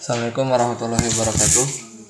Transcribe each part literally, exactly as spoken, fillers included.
Assalamualaikum warahmatullahi wabarakatuh.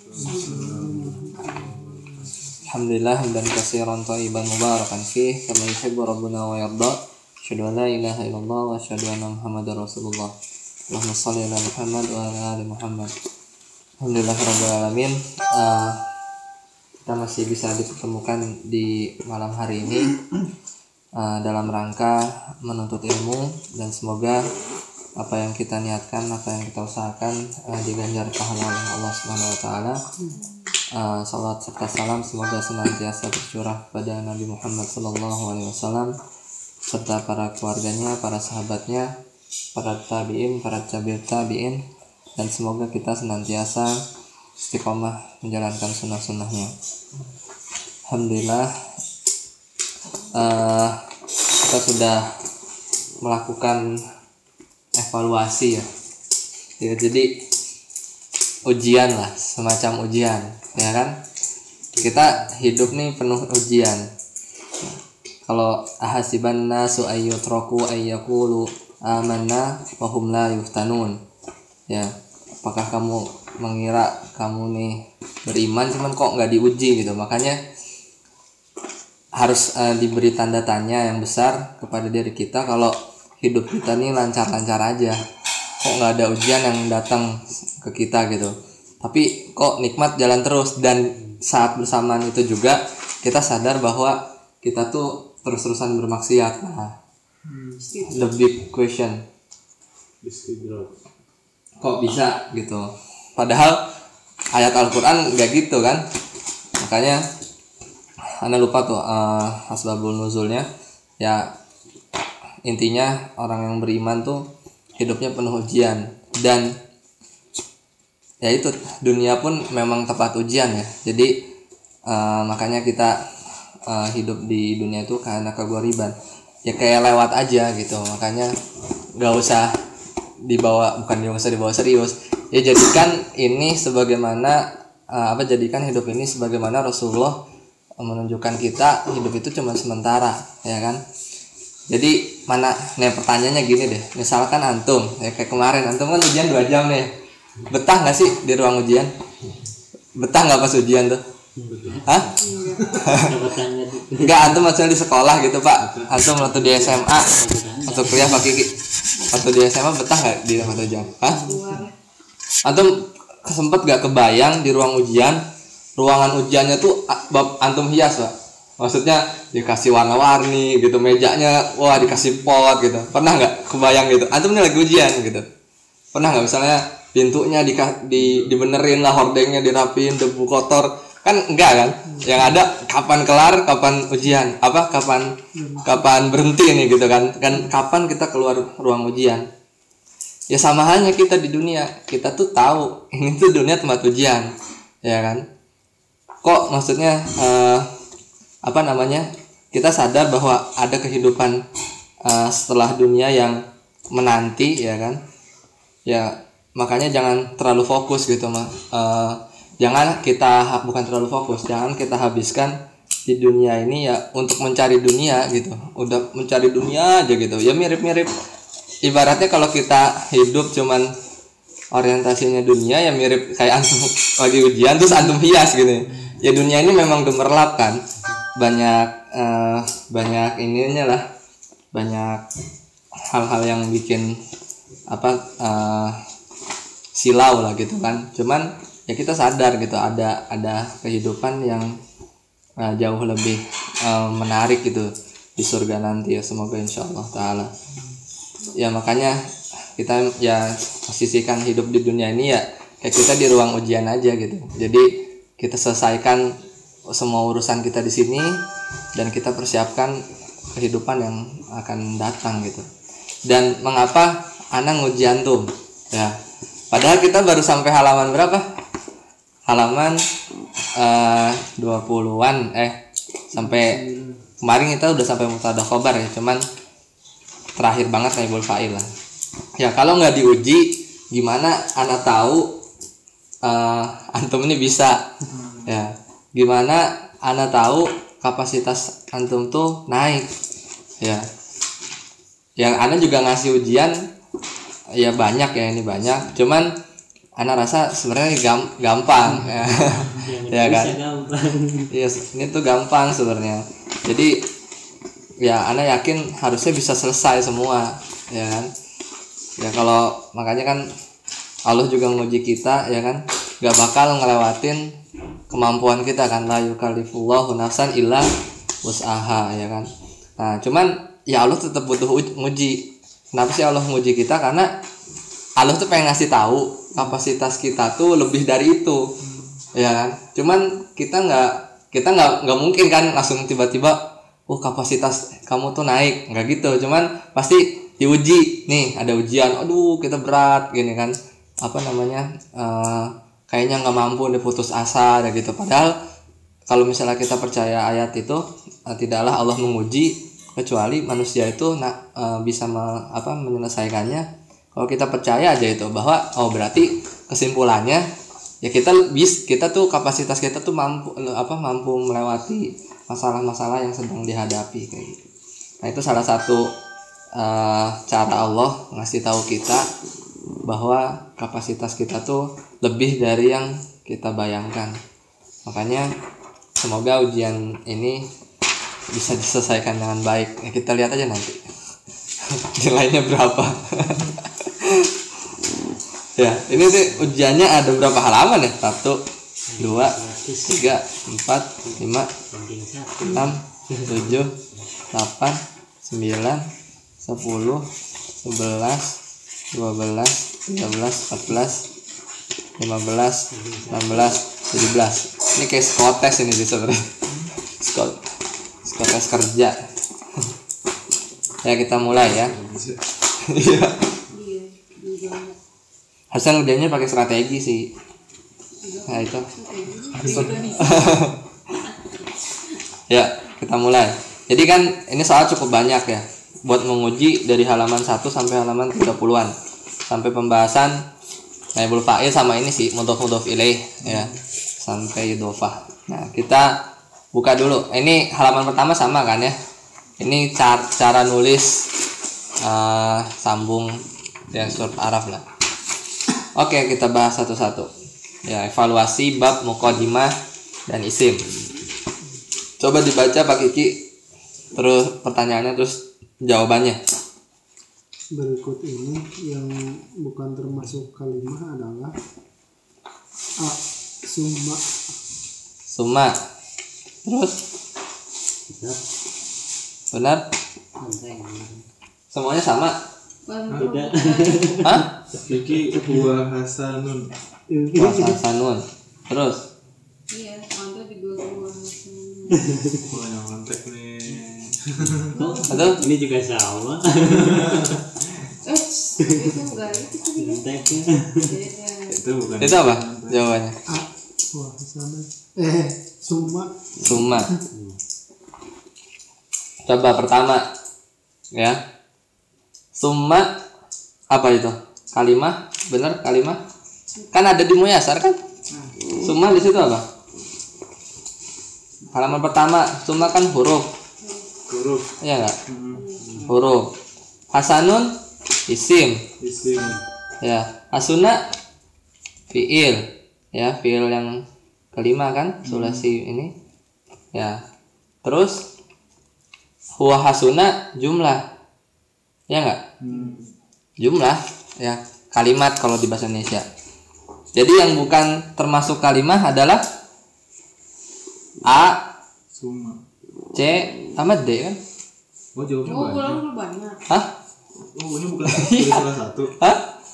Alhamdulillah hamdan katsiran thayyiban mubarakan fih kama yuhibbu rabbuna wa yarda. Asyhadu an la ilaha illallah wa asyhadu anna Muhammadar Rasulullah. Allahumma shalli ala Muhammad wa ala ali Muhammad. Alhamdulillahirabbil alamin. Uh, kita masih bisa dipertemukan di malam hari ini uh, dalam rangka menuntut ilmu, dan semoga apa yang kita niatkan, apa yang kita usahakan uh, diganjar pahala oleh Allah Subhanahu wa taala. Uh, salat serta salam semoga senantiasa tercurah pada Nabi Muhammad sallallahu alaihi wasallam serta para keluarganya, para sahabatnya, para tabi'in, para tabi'ut tabi'in, dan semoga kita senantiasa istiqomah menjalankan sunnah-sunnahnya. Alhamdulillah uh, kita sudah melakukan evaluasi ya. ya jadi ujian lah, semacam ujian ya kan. Kita hidup nih penuh ujian. Kalau ahasiban nasu ayyutraku ayyaqulu amanna wa hum la yuftanun, ya, apakah kamu mengira kamu nih beriman cuman kok nggak diuji gitu. Makanya harus uh, diberi tanda tanya yang besar kepada diri kita kalau hidup kita nih lancar-lancar aja, kok nggak ada ujian yang datang ke kita gitu, tapi kok nikmat jalan terus. Dan saat bersamaan itu juga kita sadar bahwa kita tuh terus-terusan bermaksiat. Nah, the big question, kok bisa gitu, padahal ayat Al-Quran nggak gitu kan. Makanya Anda lupa tuh uh, asbabul nuzulnya ya. Intinya orang yang beriman tuh hidupnya penuh ujian, dan ya itu dunia pun memang tempat ujian ya. Jadi uh, makanya kita uh, hidup di dunia itu karena kegoriban ya, kayak lewat aja gitu. Makanya nggak usah dibawa, bukan nggak usah dibawa serius ya. Jadikan ini sebagaimana uh, apa jadikan hidup ini sebagaimana Rasulullah menunjukkan kita hidup itu cuma sementara ya kan. Jadi mana nih pertanyaannya gini deh, misalkan antum ya kayak kemarin antum kan ujian dua jam nih, betah nggak sih di ruang ujian? Betah nggak pas ujian tuh? Hah? Nggak, antum maksudnya di sekolah gitu pak, antum waktu di S M A atau kuliah Pak Kiki, waktu di S M A betah nggak di ruang ujian? Hah? Antum sempet nggak kebayang di ruang ujian, ruangan ujiannya tuh bab antum hias pak? Maksudnya dikasih warna-warni gitu, mejanya wah dikasih pot gitu. Pernah nggak kebayang gitu? Antum ini lagi ujian gitu. Pernah nggak misalnya pintunya di, di dibenerin lah, hordengnya dirapiin, debu kotor kan? Enggak kan? Yang ada kapan kelar, kapan ujian, apa kapan kapan berhenti nih gitu kan? Kan kapan kita keluar ruang ujian? Ya sama halnya kita di dunia. Kita tuh tahu ini tuh dunia tempat ujian, ya kan? Kok maksudnya uh, apa namanya, kita sadar bahwa ada kehidupan uh, setelah dunia yang menanti ya kan. Ya makanya jangan terlalu fokus gitu mah. Uh, jangan kita bukan terlalu fokus, jangan kita habiskan di dunia ini ya untuk mencari dunia gitu. Udah mencari dunia aja gitu. Ya mirip-mirip ibaratnya kalau kita hidup cuman orientasinya dunia ya mirip kayak antum lagi ujian terus antum hias gitu. Ya dunia ini memang gemerlap kan. Banyak uh, banyak ininya lah, banyak hal-hal yang bikin apa uh, silau lah gitu kan. Cuman ya kita sadar gitu ada ada kehidupan yang uh, jauh lebih uh, menarik gitu di surga nanti ya, semoga insyaallah taala. Ya makanya kita ya posisikan hidup di dunia ini ya kayak kita di ruang ujian aja gitu. Jadi kita selesaikan semua urusan kita di sini dan kita persiapkan kehidupan yang akan datang gitu. Dan mengapa ana nguji antum? Ya, padahal kita baru sampai halaman berapa? Halaman uh, dua puluhan eh sampai kemarin kita udah sampai mubtada khobar ya, cuman terakhir banget naibul fa'il lah. Ya kalau nggak diuji gimana ana tahu uh, antum ini bisa ya? Gimana ana tahu kapasitas antum tuh naik ya? Yang ana juga ngasih ujian ya banyak ya, ini banyak, cuman ana rasa sebenarnya gam- gampang ya, ya kan iya ini tuh gampang sebenarnya. Jadi ya ana yakin harusnya bisa selesai semua ya kan. Ya kalau makanya kan Allah juga menguji kita ya kan, gak bakal ngelewatin kemampuan kita kan, la yukallifullahu nafsan illa wus'aha ya kan. Nah cuman ya Allah tetap butuh uji. Kenapa sih Allah menguji kita? Karena Allah tuh pengen ngasih tahu kapasitas kita tuh lebih dari itu ya kan. Cuman kita nggak kita nggak nggak mungkin kan langsung tiba-tiba oh kapasitas kamu tuh naik, nggak gitu. Cuman pasti diuji nih, ada ujian, aduh kita berat gini kan, apa namanya uh, kayaknya nggak mampu, udah putus asa ya gitu. Padahal kalau misalnya kita percaya ayat itu, uh, tidaklah Allah menguji kecuali manusia itu nak uh, bisa me, apa menyelesaikannya. Kalau kita percaya aja itu bahwa oh berarti kesimpulannya ya kita bis kita tuh kapasitas kita tuh mampu apa mampu melewati masalah-masalah yang sedang dihadapi kayak gitu. Nah itu salah satu uh, cara Allah ngasih tahu kita bahwa kapasitas kita tuh lebih dari yang kita bayangkan. Makanya semoga ujian ini bisa diselesaikan dengan baik. Ya, kita lihat aja nanti nilainya berapa. Ya ini sih ujiannya ada berapa halaman ya? Satu, dua, tiga, empat, lima, enam, tujuh, delapan, sembilan, sepuluh, sebelas, dua belas, tiga belas, empat belas, lima belas, enam belas, tujuh belas. Ini kayak psikotes ini sih sebenarnya. Psikotes kerja. Ya kita mulai ya. Iya. Harusnya ngerjainnya pakai strategi sih. Nah itu. Ya kita mulai. Jadi kan ini soal cukup banyak ya, buat menguji dari halaman satu sampai halaman tiga puluhan, sampai pembahasan naibul fa'il sama ini sih mudhof mudhof ilaih ya, sampai idhofah. Nah kita buka dulu. Ini halaman pertama sama kan ya. Ini cara, cara nulis uh, sambung dan surat Araf lah. Oke kita bahas satu-satu ya, evaluasi bab muqaddimah dan isim. Coba dibaca Pak Kiki, terus pertanyaannya terus jawabannya. Berikut ini yang bukan termasuk kalimah adalah a summa Summa. Terus benar? Semuanya sama? Tidak. Hah? Iki buah hasanun. Puasa sanun. Terus Iya, mantu juga gua. Wah yang mantek nih. Aduh. Ini juga sama. Eh, itu enggak itu tadi. Konteksnya. Beda. Itu bukan. itu apa jawabannya? a wah sana eh summa Summa. Coba pertama ya. Summa apa itu? Kalimah, benar kalimah? Kan ada di Muyasar kan? Summa di situ apa? Halaman pertama, summa kan huruf. Huruf. Iya enggak? Huruf. Hasanun isim. Isim. Ya, hasuna fiil. Ya, fiil yang kelima kan? Sulasi ini. Ya. Terus huwa hasuna jumlah. Ya enggak? Hmm. Jumlah ya, kalimat kalau di bahasa Indonesia. Jadi yang bukan termasuk kalimat adalah A, Suma. C, sama D kan? Oh jawabnya Oh, banyak. pulang lu banyak. Hah? Oh ini bukan pilih salah satu. Hah?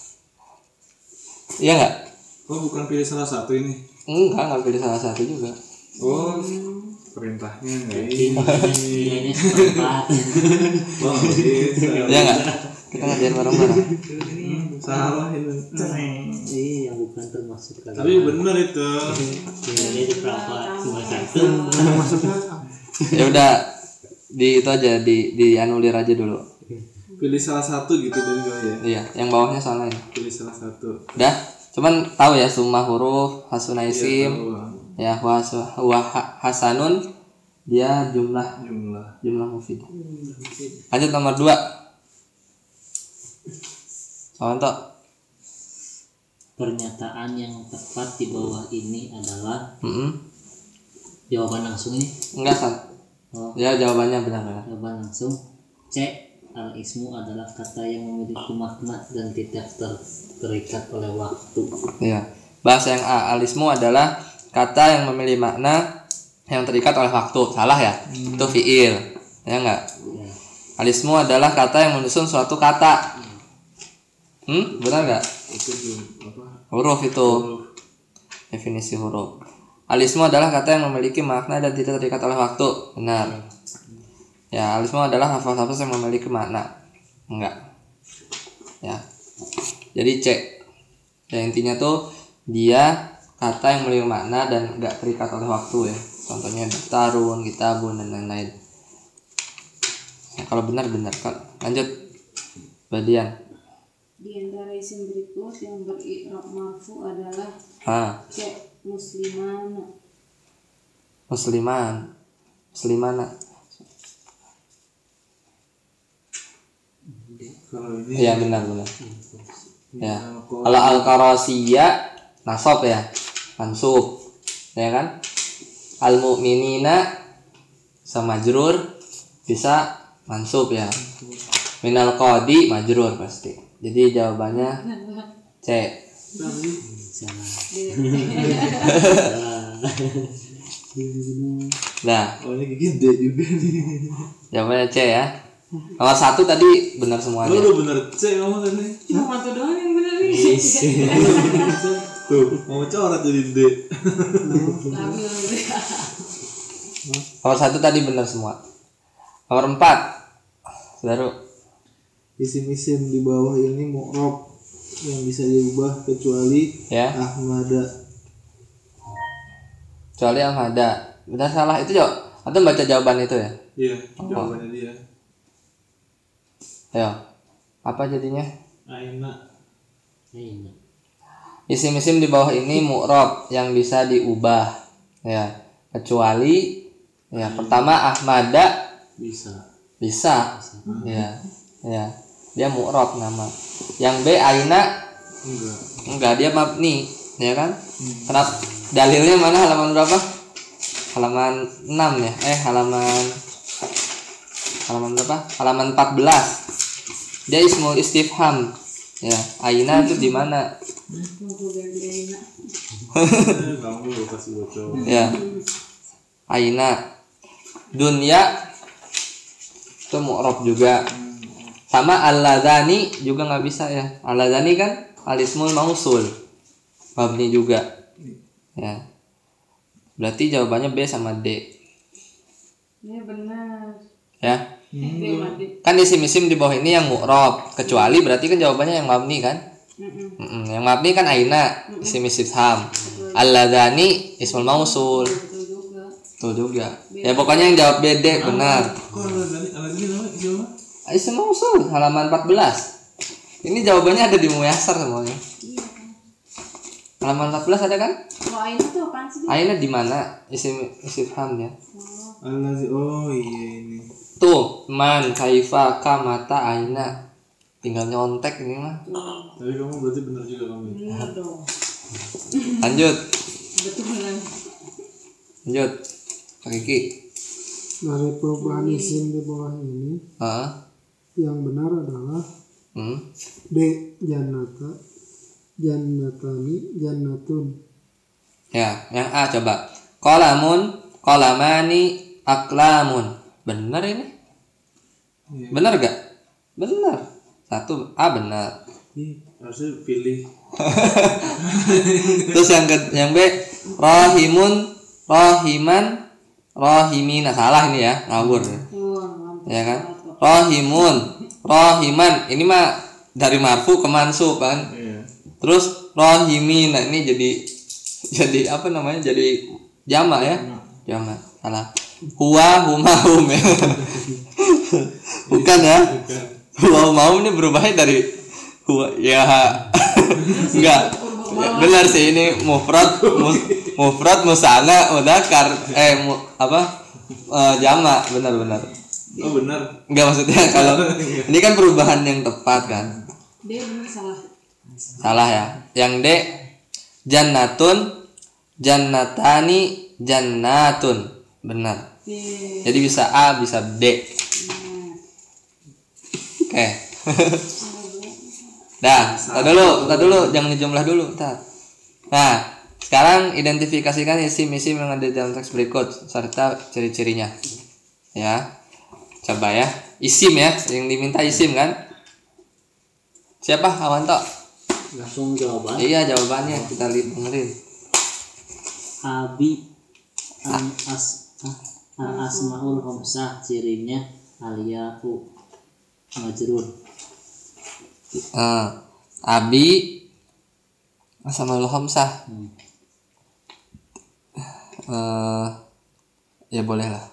Iya enggak? Oh bukan pilih salah satu ini. Enggak, enggak pilih salah satu juga. Oh perintahnya nggak Ini ini. tempat. Oh gitu. Iya enggak? Kita ngerjain bareng-bareng. Salah itu. Ini yang bukan termasuk kalimat. Tapi bener itu. Ini di berapa? Cuma satu. maksudnya Ya udah di itu aja di dianulir aja dulu. Pilih salah satu gitu dan gue ya. Iya, yang bawahnya soalnya ini. Pilih salah satu. Udah, cuman tahu ya summa huruf, hasuna Iya, isim, tahu, Bang. ya huwa huwa hasanun dia jumlah Jumlah. jumlah mufid. Lanjut nomor dua. Sawanto. Pernyataan yang tepat di bawah ini adalah Mm-mm. jawaban langsung ini. Enggak san. Oh, Ya jawabannya benar-benar. jawaban langsung. C. Al-ismu adalah kata yang memiliki makna dan tidak ter- terikat oleh waktu. Iya. Bahasa yang A, alismu adalah kata yang memiliki makna yang terikat oleh waktu. Salah ya? Itu fiil. Ya enggak? Ya. Alismu adalah kata yang menyusun suatu kata. Hmm, benar enggak? Itu belum apa? Huruf itu. Definisi huruf. Alismu adalah kata yang memiliki makna dan tidak terikat oleh waktu. Benar. Ya, alismu adalah lafaz-lafaz yang memiliki makna. Enggak. Ya. Jadi C. Ya intinya tuh dia kata yang memiliki makna dan enggak terikat oleh waktu ya. Contohnya daftarun, kitabun dan lain-lain. Ya, kalau benar benar. Lanjut. Badian. Di antara isim berikut yang beri'rab marfu adalah Ah, C. Musliman. musliman. Muslimana. Kalau ini Iya benar benar. Ya. nama ko- Kalau al-qarasiyya nasab ya, mansub. Ya kan? Al-mu'minina sama majrur bisa mansub ya. Minal qadi majrur pasti. Jadi jawabannya C. Salah. Nah, Oh ini gede juga nih. jawabannya C ya. Nomor satu tadi benar Lo semuanya. udah bener C kamu tadi. Cuma mantu doang yang bener nih. Tuh mau coret jadi D. Labil gitu ya. Nomor satu tadi benar semua. Nomor empat, saudara. Isim-isim di bawah ini mu'rab yang bisa diubah kecuali Ya. Ahmada. Kecuali yang ada. Benar salah itu Jo. Atau baca jawaban itu ya? Iya jawabannya dia. Ayo. Apa jadinya? Aina. Ini. Isim-isim di bawah ini mu'rab yang bisa diubah. Ya. Kecuali ya pertama Ahmada Bisa. bisa. Ya. Ya. Dia mu'rab nama. Yang B Aina Enggak. enggak, dia mabni, ya kan? Kenapa? Dalilnya mana halaman berapa? Halaman enam ya. Eh halaman halaman berapa? Halaman empat belas. Dia ismul istifham. Ya, Aina itu di mana? Tunggu ganti enak. Kamu lo kasih bocor. Ya. Aina. Dunya itu mu'rab juga. Sama alladzani juga nggak bisa ya. Alladzani kan alismul mausul. Mabni juga. Ya. Berarti jawabannya B sama D. Ini benar. Ya. B mati. Kan isim-isim di bawah ini yang mu'rab, kecuali berarti kan jawabannya yang mabni kan? Mm-mm. Mm-mm. Yang mabni kan aina, isim istifham. Alladzani ismul mausul. Betul juga. Tuh juga. Ya pokoknya yang jawab B D benar. Kok ada tadi ada ini namanya siapa? Isim mausul halaman empat belas. Ini jawabannya ada di Muyasar semuanya. Iya kan. Halaman empat belas ada kan? Kalau Aina tuh apaan sih? Aina di mana? Isim istifham ya. Alazi. Oh iya ini. Tuh, man kaifa kamata aina. Tinggal nyontek ini mah. Tapi kamu berarti benar juga kamu. Benar dong. Lanjut. Betulan. Lanjut. Pak Kiki. Dari perubahan isim di bawah ini Ah. yang benar adalah Hmm. D. Jannata, Jannatani, Jannatun. Ya, yang A coba. Qalamun, qalamani, aklamun. Benar ini? Iya. Benar gak? Benar. Satu A benar. Ih, harusnya pilih. Terus yang ke, yang B rahimun, rahiman, rahimina. Salah ini ya, ngawur. Wah, mantap. Ya kan? Rahimun, rahiman. Ini mah dari marfu ke mansub kan. Iya. Terus rahimina ini jadi jadi apa namanya? Jadi jamak ya? Jamak. Salah. Huwa huma hum ya. Bukan ya? Bukan. Huwa huma hum ini berubahnya dari huwa ya. Enggak. Ya, benar sih ini mufrad mus, mufrad musana mudzakkar eh mu, apa? Eh, jamak benar-benar. Oh benar. Enggak maksudnya kalau ini kan perubahan yang tepat kan. Dia benar salah. Salah ya. Yang D, jannatun, jannatani, jannatun. Benar. Iya. Jadi bisa A, bisa D. Oke. Dah, tar dulu, tar dulu, jangan dijumlah dulu, tar. Nah, sekarang identifikasikan isim-isim yang ada dalam teks berikut serta ciri-cirinya. Ya. Coba ya. Isim ya, yang diminta isim kan? Siapa? Awanto. Langsung jawaban. Iya, jawabannya kita lihat dengerin. Abi an as al asmaul khamsah, cirinya aliya'u majrur. Uh, Abi sama lu khamsah. Hmm. Uh, ya boleh lah.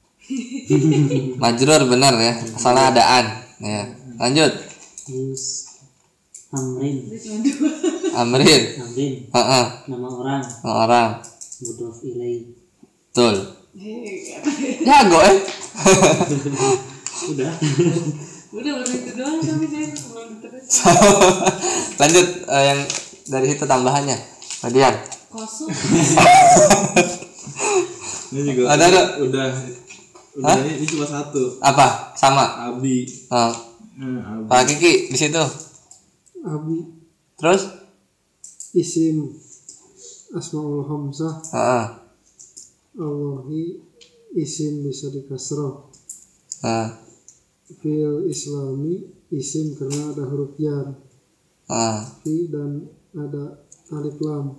Majrur benar ya, soalnya ada an. Ya. Lanjut. Terus amrin, Amrin. amrin Heeh. nama orang, Orang. mudhof ilaih. Betul. Jago eh. Udah. Udah udah itu doang tapi saya belum terus. Lanjut uh, yang dari situ tambahannya. Kemudian Kosong. Ini juga Ada, ada. udah udah Hah? ini, ini cuma satu. apa? Sama. Abi. Uh, Eh, Abi. Pak Kiki di situ. Abi Terus? isim asmaul hamzah, Heeh. Allahi isim bisa dikasroh, Uh, fil islami isim karena ada huruf jar, uh. fi dan ada alif lam.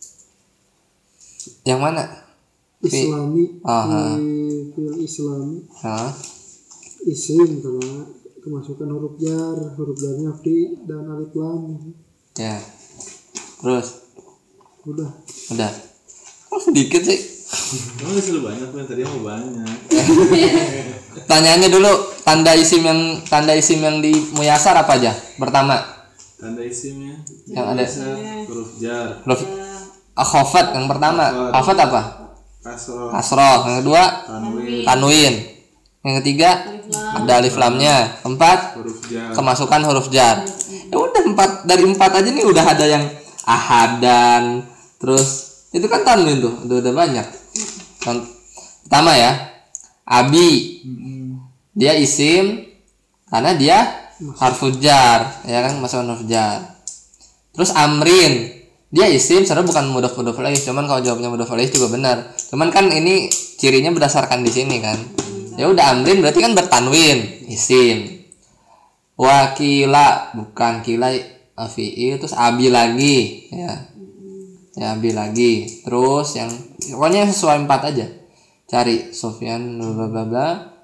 Yang mana? Islami Aha. fi fil islami Hah? isim karena kemasukan huruf jar, huruf jarnya fi dan alif lam. Ya. Terus? Udah. Udah. Kok sedikit sih? Kamu disuruh banyak kan tadi mau banyak. Tanyaannya dulu, tanda isim yang tanda isim yang di muyasar apa aja? Pertama, Tanda isimnya yang ada huruf jar, huruf akhofat yang pertama. Akhofat apa? kasroh, Kasroh. Yang kedua, tanwin, tanwin. Yang ketiga, ada alif lamnya. Keempat, huruf jar. kemasukan huruf jar. Ya udah empat dari empat aja nih udah ada yang ahadan. Terus itu kan tanwin tuh, udah udah banyak. Yang pertama ya, abi. Dia isim karena dia harful jar, ya kan, masukkan huruf jar. Terus amrin, dia isim sebenarnya bukan mudhof mudhof alaih, cuman kalau jawabnya mudhof alaih juga benar. Cuman kan ini cirinya berdasarkan di sini kan. Ya udah amrin berarti kan bertanwin, isim. Wakila bukan kila fi'il, terus abi lagi, ya. Ya abi lagi. Terus yang pokoknya yang sesuai empat aja. Cari Sufyan bla bla bla.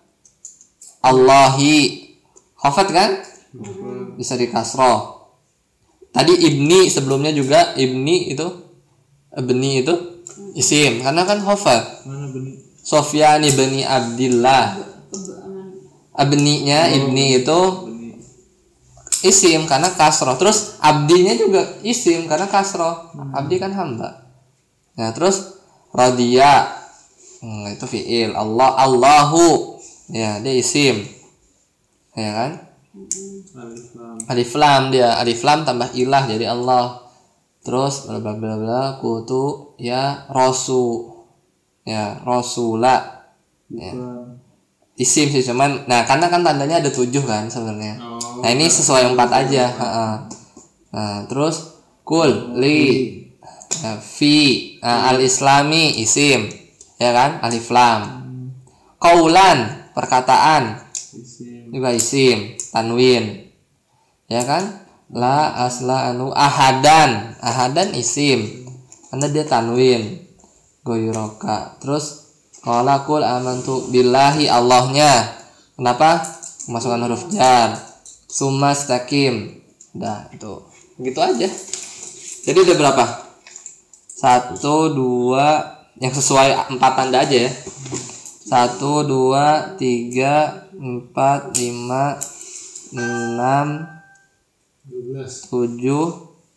Allahi khafat kan? Bisa di kasroh. Tadi ibni sebelumnya juga ibni itu ibni itu isim karena kan khafat. Mana benih? Sofyan ibni Abdillah. Abninya ibni itu isim karena kasroh. Terus abdinya juga isim karena kasroh. Abdi kan hamba. Nah terus radhiya, hmm, itu fiil. Allah Allahu, ya dia isim, ya kan? Alif lam. Alif lam dia alif lam tambah ilah jadi Allah. Terus bla bla bla bla kutu ya rasu, ya rasula, ya. Isim sih cuman, nah karena kan tandanya ada tujuh kan sebenarnya. Oh, Nah ini sesuai empat aja. Ha-ha. Nah terus kul li, nah, fi, nah, al islami isim, ya kan, alif lam. Kaulan perkataan isim. juga isim, tanwin, ya kan. La asla anu ahadan, ahadan isim karena dia tanwin. Goyroka. Terus qala qul amantu billahi Allahnya. Kenapa? Masukkan huruf jar. Summa staqim. Udah itu. Begitu aja. Jadi udah berapa? Satu, dua, yang sesuai empat tanda aja ya. Satu, dua, tiga, empat, lima, enam, tujuh,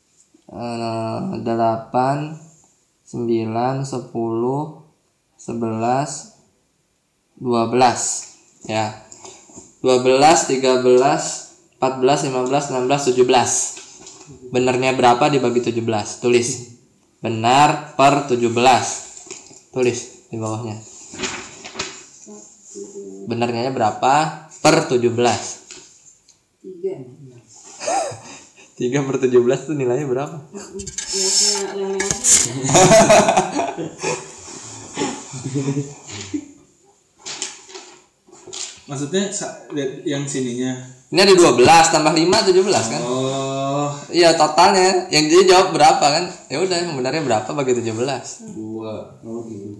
delapan, sembilan, sepuluh, sebelas, dua belas, ya, dua belas, tiga belas, empat belas, lima belas, enam belas, tujuh belas, Benarnya berapa dibagi tujuh belas? Tulis. Benar per tujuh belas. Tulis di bawahnya. Benarnya berapa per tujuh belas? Tiga. tiga per tujuh belas tuh nilainya berapa? Ya kayak lele. Maksudnya sa- yang sininya. Ini ada dua belas tambah lima tujuh belas kan? Oh, Iya totalnya. Yang jadi jawab berapa kan? Ya udah yang benarnya berapa bagi tujuh belas? dua. Oh gitu.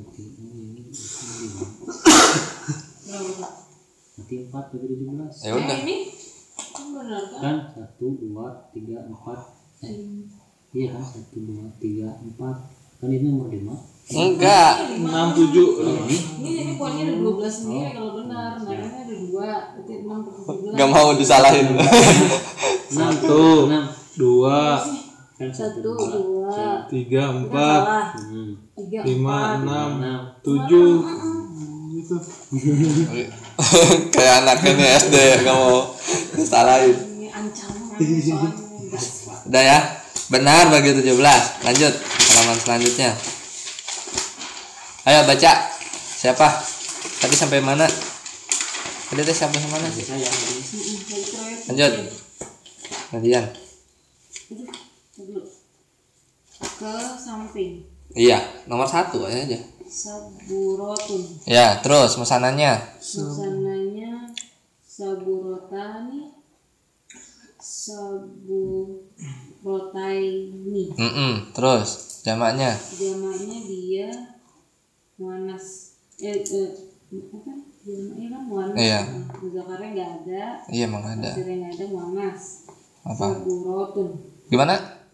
Berapa? Nanti empat bagi tujuh belas. Ya udah. Eh, ini kan benar kan? Kan satu dua tiga empat. Eh, iya kan satu dua tiga empat. Kan ini nomor lima. Enggak. enam tujuh. Ini jadi poinnya ada dua belas sendiri kalau benar. Nah ini ada dua. Berarti enam per tujuh belas. Gak mau disalahin. Satu, enam. dua, Kan Satu, dua, tiga, Kita empat, salah. Hmm. Tiga, lima, empat. enam, Enam. tujuh. Gitu. Kayak anaknya nih S D gak mau disalahin. Ini ancaman soalnya enggak. Udah ya. Benar bagi tujuh belas. Lanjut halaman selanjutnya. Ayo baca. Siapa? Tadi sampai mana? Tadi teh sampai mana sih? Saya tadi. Mm-mm, dari terakhir. Lanjut. Gantian. Dulu. Ke samping. Iya, nomor satu aja. Saburotun. Ya, terus musananya. Susananya saburotani. Saburotaini. Mm-mm. Terus jamaknya. Jamaknya dia muanas. Eh, eh apa? Jamaknya kan muanas. Iya. Muzakarnya nggak ada. Iya, emang ada. Hasilnya nggak ada muanas. Apa? Saburotun. Gimana?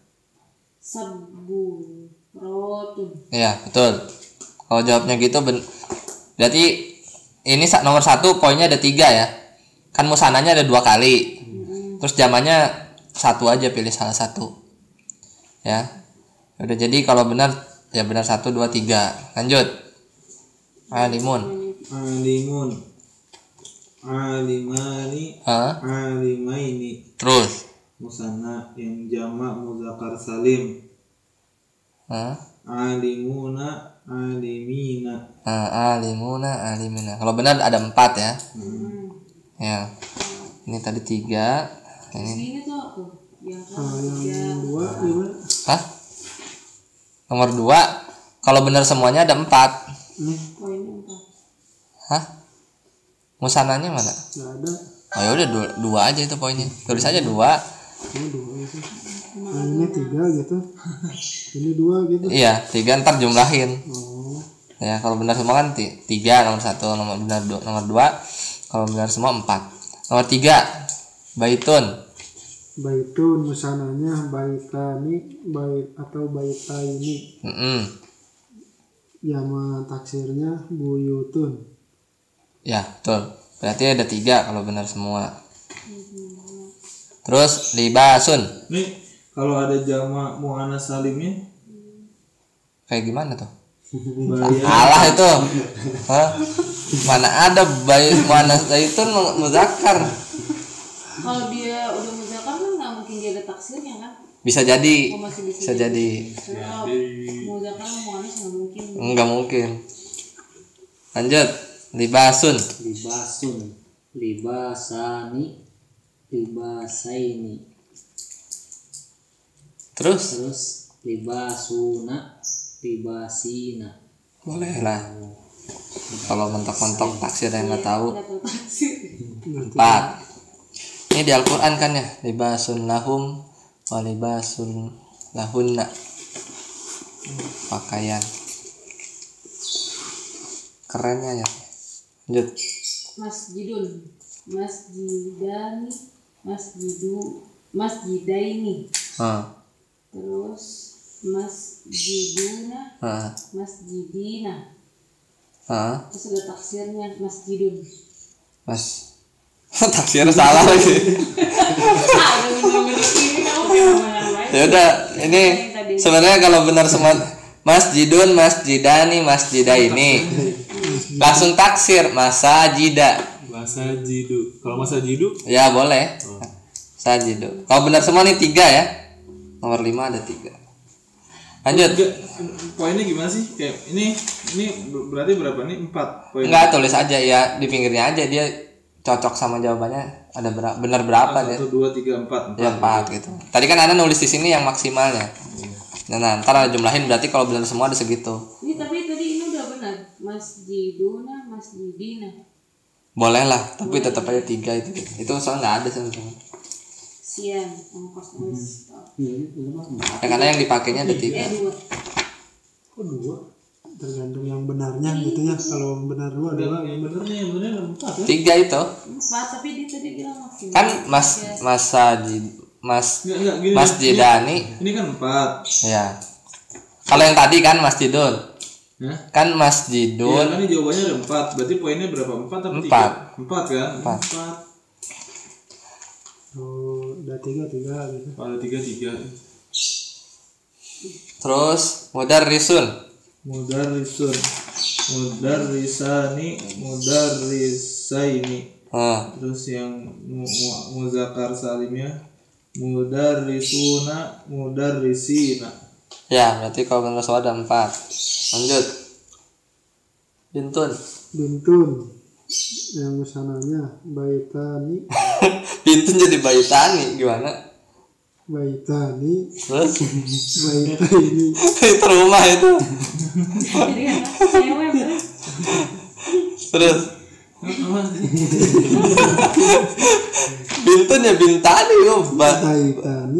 Saburotun. Iya, betul. Kalau jawabnya gitu ben berarti ini sa- nomor satu poinnya ada tiga ya. Kan musananya ada dua kali. Terus jamannya satu aja, pilih salah satu. Ya. Udah, jadi kalau benar ya benar satu dua tiga. Lanjut. Alimun. Alimun, alimani, Hah? alimaini. Terus. Musanna yang jamak muzakkar salim. Hah? Alimuna, alimina. Nah, alimuna, alimina. Kalau benar ada empat ya. Hmm. Ya. Ini tadi tiga. Ini. Ini tuh tuh yang kan Kalau yang tiga. dua gimana? Hah? Nomor dua. Kalau benar semuanya ada empat. Nih, Poinnya empat. Hah? Musananya mana? nggak ada. Oh ya udah dua, dua aja itu poinnya. Tulis aja dua. Ini dua gitu. Nah, ini tiga gitu. Ini dua gitu. Iya, tiga ntar jumlahin. Oh, Ya kalau benar semua kan ti- tiga nomor satu, nomor benar dua, nomor dua. Kalau benar semua empat. Nomor tiga, baitun. baitun musananya baitani, bait atau baitaini. Mm-mm. Jama taksirnya buyutun. Ya betul. Berarti ada tiga kalau benar semua. Terus libasun. Nih, kalau ada jamak muannas salimnya, Kayak gimana tuh? bayar. Alah itu. Hah? Mana ada bayi mana zaitun muzakkar. Kalau dia udah muzakar kan nggak mungkin dia ada taksirnya kan? Bisa jadi. Oh, masih bisa, Bisa jadi. Kalau muzakar muanas nggak mungkin. Enggak mungkin. Lanjut. Libasun. Libasun, libasani, libasaini. Terus Terus libasuna, libasina. boleh lah. Kalau mentok-mentok taksir yang nggak tahu. Nggak tahu taksir. Empat. Ini di Al-Quran kan ya. Libasun lahum wa libasun lahunna. Pakaian. Kerennya ya. Lanjut. Masjidun, masjidani, masjidu, masjidaini. Ah, Terus masjiduna, ah, masjidina. ah. Terus ada taksirnya masjidun. Mas. Taksir salah lagi. Ada bener-bener ini kamu kayak yang lain. Ya udah, ini sebenarnya kalau benar semua masjidun, masjidani, masjidaini. Langsung taksir masajida. Masajidu. Kalau masajidu, Ya boleh. Sajidu. Kalau benar semua nih tiga ya. nomor lima ada tiga. Lanjut. Enggak, poinnya gimana sih? Kayak ini ini berarti berapa nih? empat poin. Enggak, tulis aja ya di pinggirnya aja dia cocok sama jawabannya ada berapa benar berapa dia. satu dua tiga empat Ya empat gitu. Tadi kan Anda nulis di sini yang maksimalnya. Nah, nah ntar ada jumlahin berarti kalau benar semua ada segitu. Ini tapi tadi ini udah benar. Masjiduna, masjidina. Boleh lah, tapi tetap aja tiga itu. Itu soalnya nggak ada sama-sama. Sian, ongkos nulis. Ya, karena yang dipakainya ada tiga. Eh dua. Kok dua? Tergantung yang benarnya gitu ya. Kalau benar dua dua yang benernya yang benernya empat ya. Tiga itu. Empat tapi dia tadi bilang maksimal. Kan Mas Masajid Mas Enggak, enggak, gini, Masjidani. Ini kan empat. Ya. Kalau yang tadi kan Masjidun. Hah? Kan Iya Masjidun. kan ini jawabannya ada empat. Berarti poinnya berapa? Empat atau tiga? Empat. Empat kan? Empat. Empat. Oh, ada tiga tiga gitu. Ada tiga tiga. Terus Mudarrisun. Mudarrisun, mudarrisani, mudarrisaini. Ah, Terus yang mu, mu, muzakkar salimnya mudarrisuna, mudarrisina. ya berarti kalau benar semua ada empat. Lanjut. Bintun. Bintun yang sananya baitani Bintun jadi baitani gimana? baitani Terus baitaini itu rumah itu. Jadi kan cewek bener. Terus Bintun ya bintani kok. Ba- baitani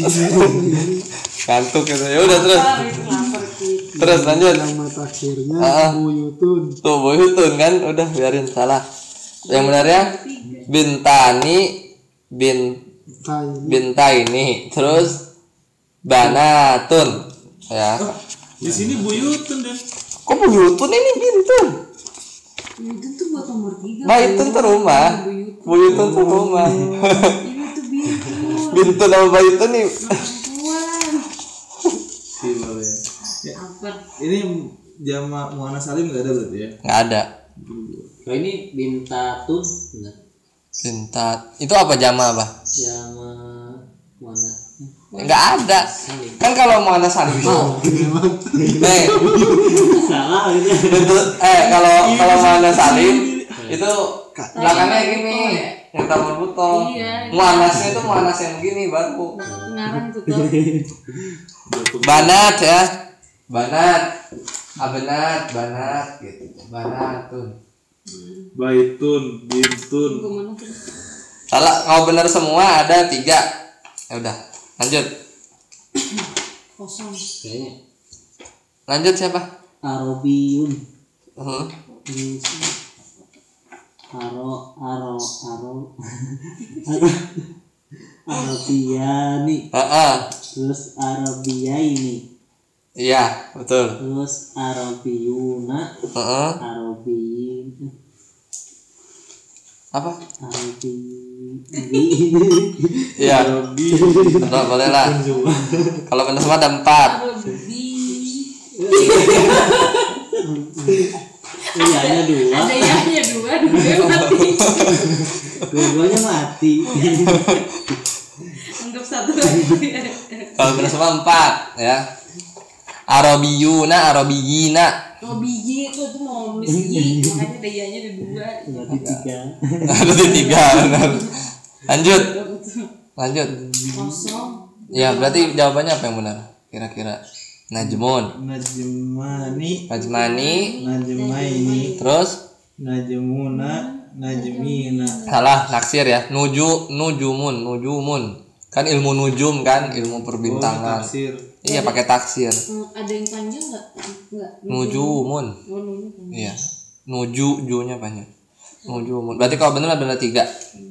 Kantuk gitu. Ya udah terus. Lapar itu lapar gitu. Terus lanjut. nama taksirnya Ah. buyutun Tuh buyutun kan udah biarin salah. Yang benarnya bintani bin taini bintaini terus banatun ya. Di sini buyutun deh. Kok buyutun ini bintun? Itu tuh buat nomor tiga. Baitun tuh rumah. Buyutun tuh rumah. Ini tuh bintun. Bintun sama baitun nih. Perempuan. Gila ya. Ya, Apa? ini jama muannas salim enggak ada berarti ya? Nggak ada. Kalau ini bintatun benar. Bintat itu apa jama apa? Jama mana? Nggak ada. Kan kalau muannas salim itu nih Salah gitu. bintun, eh kalau kalau muannas salim itu belakangnya gini yang tambah butong. Iya. Muannasnya itu muannas yang begini baru. Ngarang tuh tuh. Banat ya. Banat. Abenat, banat gitu. Banatun. Baitun, bintun. Kemana tuh? Salah, kalau benar semua ada tiga. Ya udah, lanjut. Kosong. Kayaknya Lanjut siapa? Arobiyun. Hmm. Aro aro aro aro Arabiyani. Heeh. Terus Arabiyaini. Iya, betul. Terus Arabiyuna. Heeh. Arabiyin. Apa? Arabiyin. Iya. Betul, boleh lah. Kalau benar semua ada empat. Lebih. Iya, hanya dua. Ada yahnya dua, dua mati. Dua-duanya mati. Untuk satu lagi. Kalau benar semua empat, ya. Arabiyuna, Arabiyina. Oh biji itu tuh mau nulis i, makanya ada yahnya ada dua. Berarti tiga. Ada di tiga, benar. Lanjut. Lanjut. Kosong. Ya, berarti jawabannya apa yang benar? Kira-kira. Najmun, Najmani, Najmani, najmaini, terus najmuna, najmina. salah naksir ya. Nuju, nujumun, nujumun. Kan ilmu nujum kan, ilmu perbintangan. Tafsir. Iya, pakai taksir. Hmm, ada yang panjang nggak? Nggak. Nujumun. Oh nuju. Iya. Nuju, junya panjang. Nujumun. Berarti kalau benar benar tiga.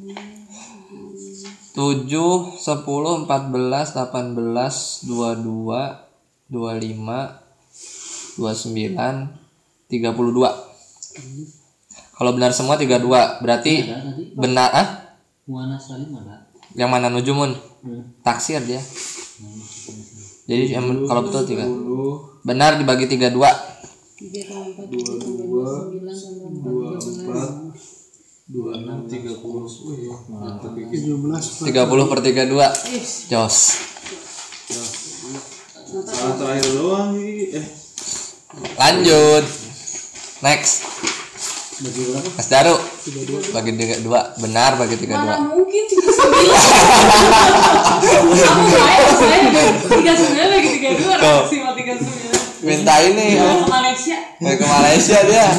tujuh, sepuluh, empat belas, delapan belas, dua puluh dua, dua puluh lima, dua puluh sembilan, tiga puluh dua. Kalau benar semua tiga puluh dua, berarti Ada tadi. benar ah? Muannas salim ada. Yang mana nujumun? Hmm. Taksir dia. Jadi yang kalau betul tiga. sepuluh, Benar dibagi tiga puluh dua. Tiga tambah empat, tiga tambah dua, sembilan tambah empat, dua tiga empat, belas. dua enam, tiga puluh. Wih, mantap ini. tujuh belas tiga puluh per tiga puluh dua. Ish. Jos. Salah terakhir doang sih. Eh, Lanjut. Next. Bagi berapa? Mas Daru. Bagi tiga dua. Benar bagi tiga dua. Mana mungkin tiga sembilan. Aku saya saya tiga sembilan bagi tiga dua Tuh. maksimal tiga sembilan. Minta ini. Ke Malaysia. Mau ke Malaysia dia.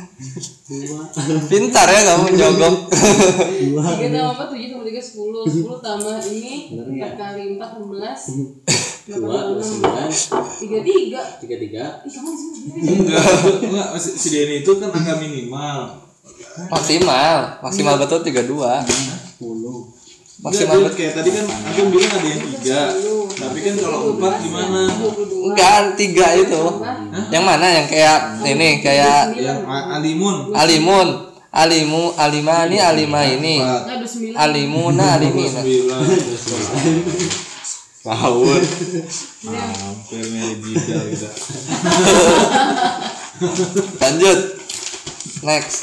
Pintar ya kamu jogok. Tiga tambah empat tujuh tambah tiga sepuluh. Sepuluh tambah ini empat kali empat enam belas. Dua, dua sembilan, Tiga tiga. tiga tiga. Ih kamu di sini. enggak, enggak si si Denny itu kan angka minimal. Maksimal. Maksimal betul tiga dua. Sepuluh. Maksimal Enggak, betul. kayak tadi kan aku bilang ada yang tiga. Tapi kan kalau empat gimana? Enggak, tiga itu. Yang mana yang kayak ini kayak Yang A- alimun. alimun, alimu, alima ini, alima ini. Empat. Aduh sembilan. Alimuna, alimina. Sembilan. Ngawur. Hampir nyari jidal kita. Lanjut. Next.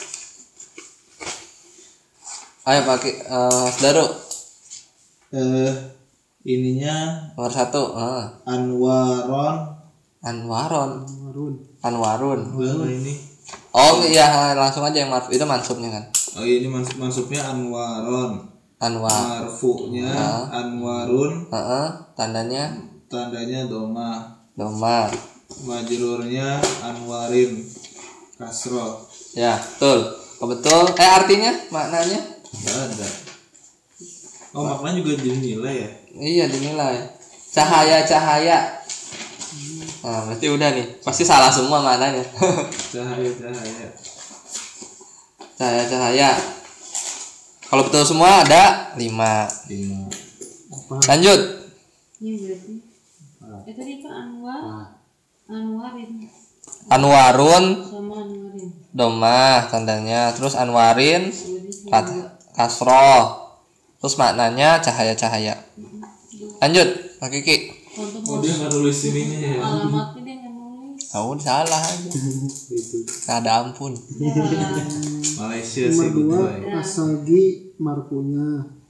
Ayo pakai uh, Mas Daru. Eh ininya Nomor satu. Ah. Anwaron Anwaron. Anwarun. Anwarun. Berapa ini? Oh iya, langsung aja yang marfu itu mansubnya kan. Oh ini mas masuknya Anwaron. Anwar. Marfu'nya Anwarun. Heeh, tandanya Tandanya doma. doma. Majrurnya Anwarin. Kasroh. Ya, betul. Oh, betul. Eh artinya, maknanya? Enggak ada. Oh maknanya juga jadi nilai ya? Iya, dinilai. Cahaya-cahaya. Nah, berarti udah nih. Pasti salah semua maknanya. Cahaya-cahaya. Cahaya-cahaya. Kalau betul semua ada lima. Lima. Lanjut. Ini berarti. Eh tadi kan Anwar. Anwarin Anwarun sama Anwarin. domah tandanya, terus Anwarin Berarti fath- kasroh. Terus maknanya cahaya-cahaya. Lanjut, Pak Kiki. untuk Oh dia nggak tulis ininya ya? alamatnya dia nggak nulis. Tahu salah aja. Nggak ada ampun. Malaysia Nomor sih dua goodbye. asagi marfunya.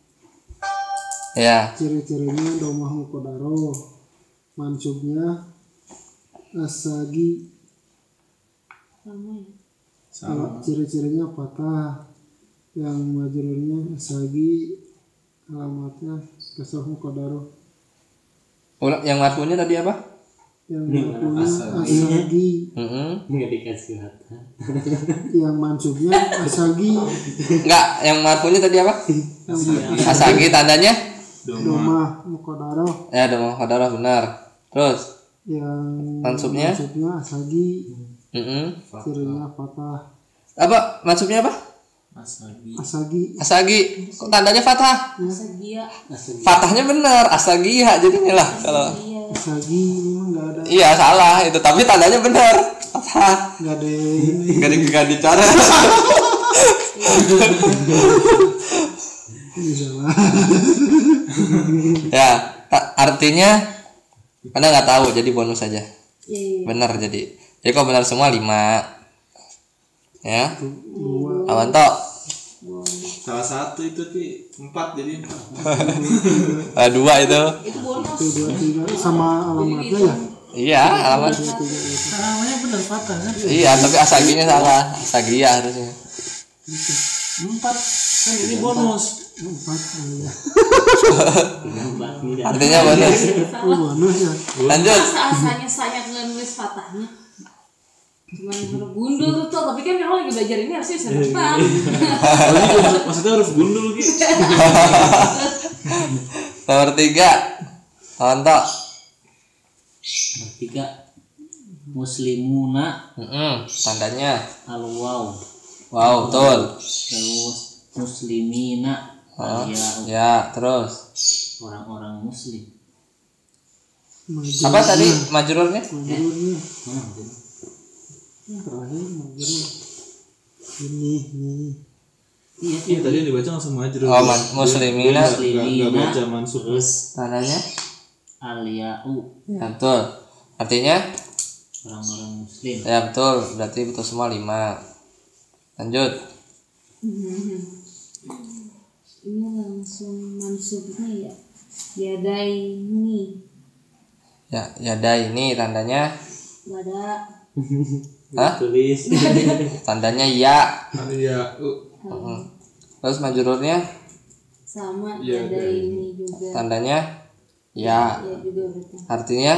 Ya, Ciri-cirinya domah mukodaro. Mansubnya asagi. Sama ya. Kalau ciri-cirinya patah. Yang majrurnya asagi. Alamatnya kasroh mukodaro. ulang yang marfunya tadi apa? Yang marfunya asagi. asagi. Mm-mm. Nggak dikasih rata. Yang mansubnya asagi. Enggak, yang marfunya tadi apa? Yang Asagi tandanya? Doma. domah mukodaro. Ya, domah qadarah benar. Terus, Yang Mansubnya? mansubnya asagi. mm Cirinya patah. apa? Maksudnya apa? Asagi. Asagi. Asagi. Kok tandanya fathah? Asagia. Fathahnya benar, asagiha jadinya lah kalau. Iya. Asagi memang nggak ada Iya, salah itu, tapi tandanya benar. Fathah. nggak ada ini. Gak diganti dicara. Ini salah. Ya, ta- artinya Anda nggak tahu, jadi bonus saja. Iya, iya. Benar jadi. Jadi kalau benar semua lima. Ya. Dua. Awanto. Salah satu itu ki empat jadi empat. Eh, dua itu. Itu bonus. Satu dua tiga sama alamatnya ya. Iya, alamat. Namanya benar patah kan? Iya, tapi asaginya salah. Asagia harusnya. Empat kan ini bonus. Empat. oh ya. Artinya bonus. Oh bonus ya. Lanjut. Asa-asanya saya nggak nulis patahnya. Cuman huruf gundul tuh, tapi kan kalau lagi belajar ini harusnya bisa depan. Oh, ini maksud- maksudnya harus gundul gitu. Nomor tiga. Awanto. Tiga. Muslimuna Mm-mm, tandanya. al-waw. Wow, betul. Terus muslimina Oh, al-ya'u. ya, terus. Orang-orang muslim. Majrurnya. Apa tadi majrurnya? Majrurnya. Mana itu? Terakhir majrur. Ini nih. Iya, Iya tadi yang dibaca langsung majrur. Oh, man- muslimina. Enggak baca mansub. Terus Tandanya? al-ya'u. Ya, betul. Artinya? Orang-orang muslim. Ya, betul. Berarti betul semua lima. Lanjut. Ini langsung mansubnya ya. Yadaini. Ya, yada ini tandanya Nggak ada. hah? Tulis. Tandanya ya. Iya. Uh. Heeh. Terus majrurnya Sama Iya, ada ada ini juga. tandanya ya. Ya juga berarti. Artinya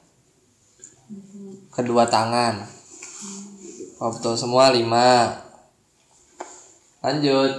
kedua tangan. Oh, betul semua lima. Lanjut.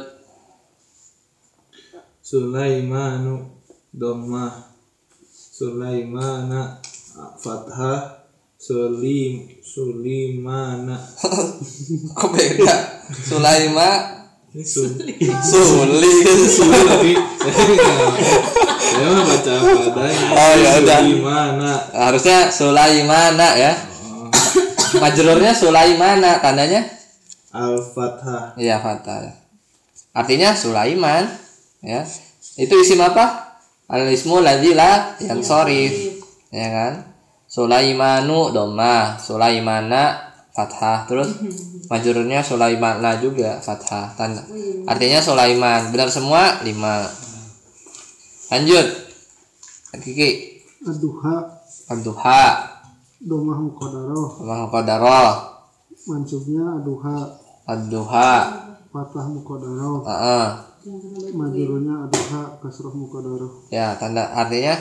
Sulaimanu Dhammah. Sulaimana fathah. Sulim Sulimana. Kok beda? Sulaima Ini sul Suli. Suli. Saya mah baca apa adanya. Oh, ya udah. Sulimana. Harusnya Sulaimana ya. Majrurnya Sulaimana, tandanya Al-Fathah. iya fathah. Artinya Sulaiman ya. Itu isim apa? Al-ismu ladzi la yansharif. Ya kan? Sulaimanu dhammah, Sulaimana fathah, terus majrurnya Sulaimana juga fathah. Tanda. Artinya Sulaiman. Benar semua lima. Lanjut. Kiki. Ad-Duha. Ad-duha. Dhammah muqaddarah. Dhammah muqaddarah. Mansubnya ad-duha. Ad-duha. Fathah muqaddarah. Heeh. Majrurnya ad-duha kasrah muqaddarah. Ya, tanda artinya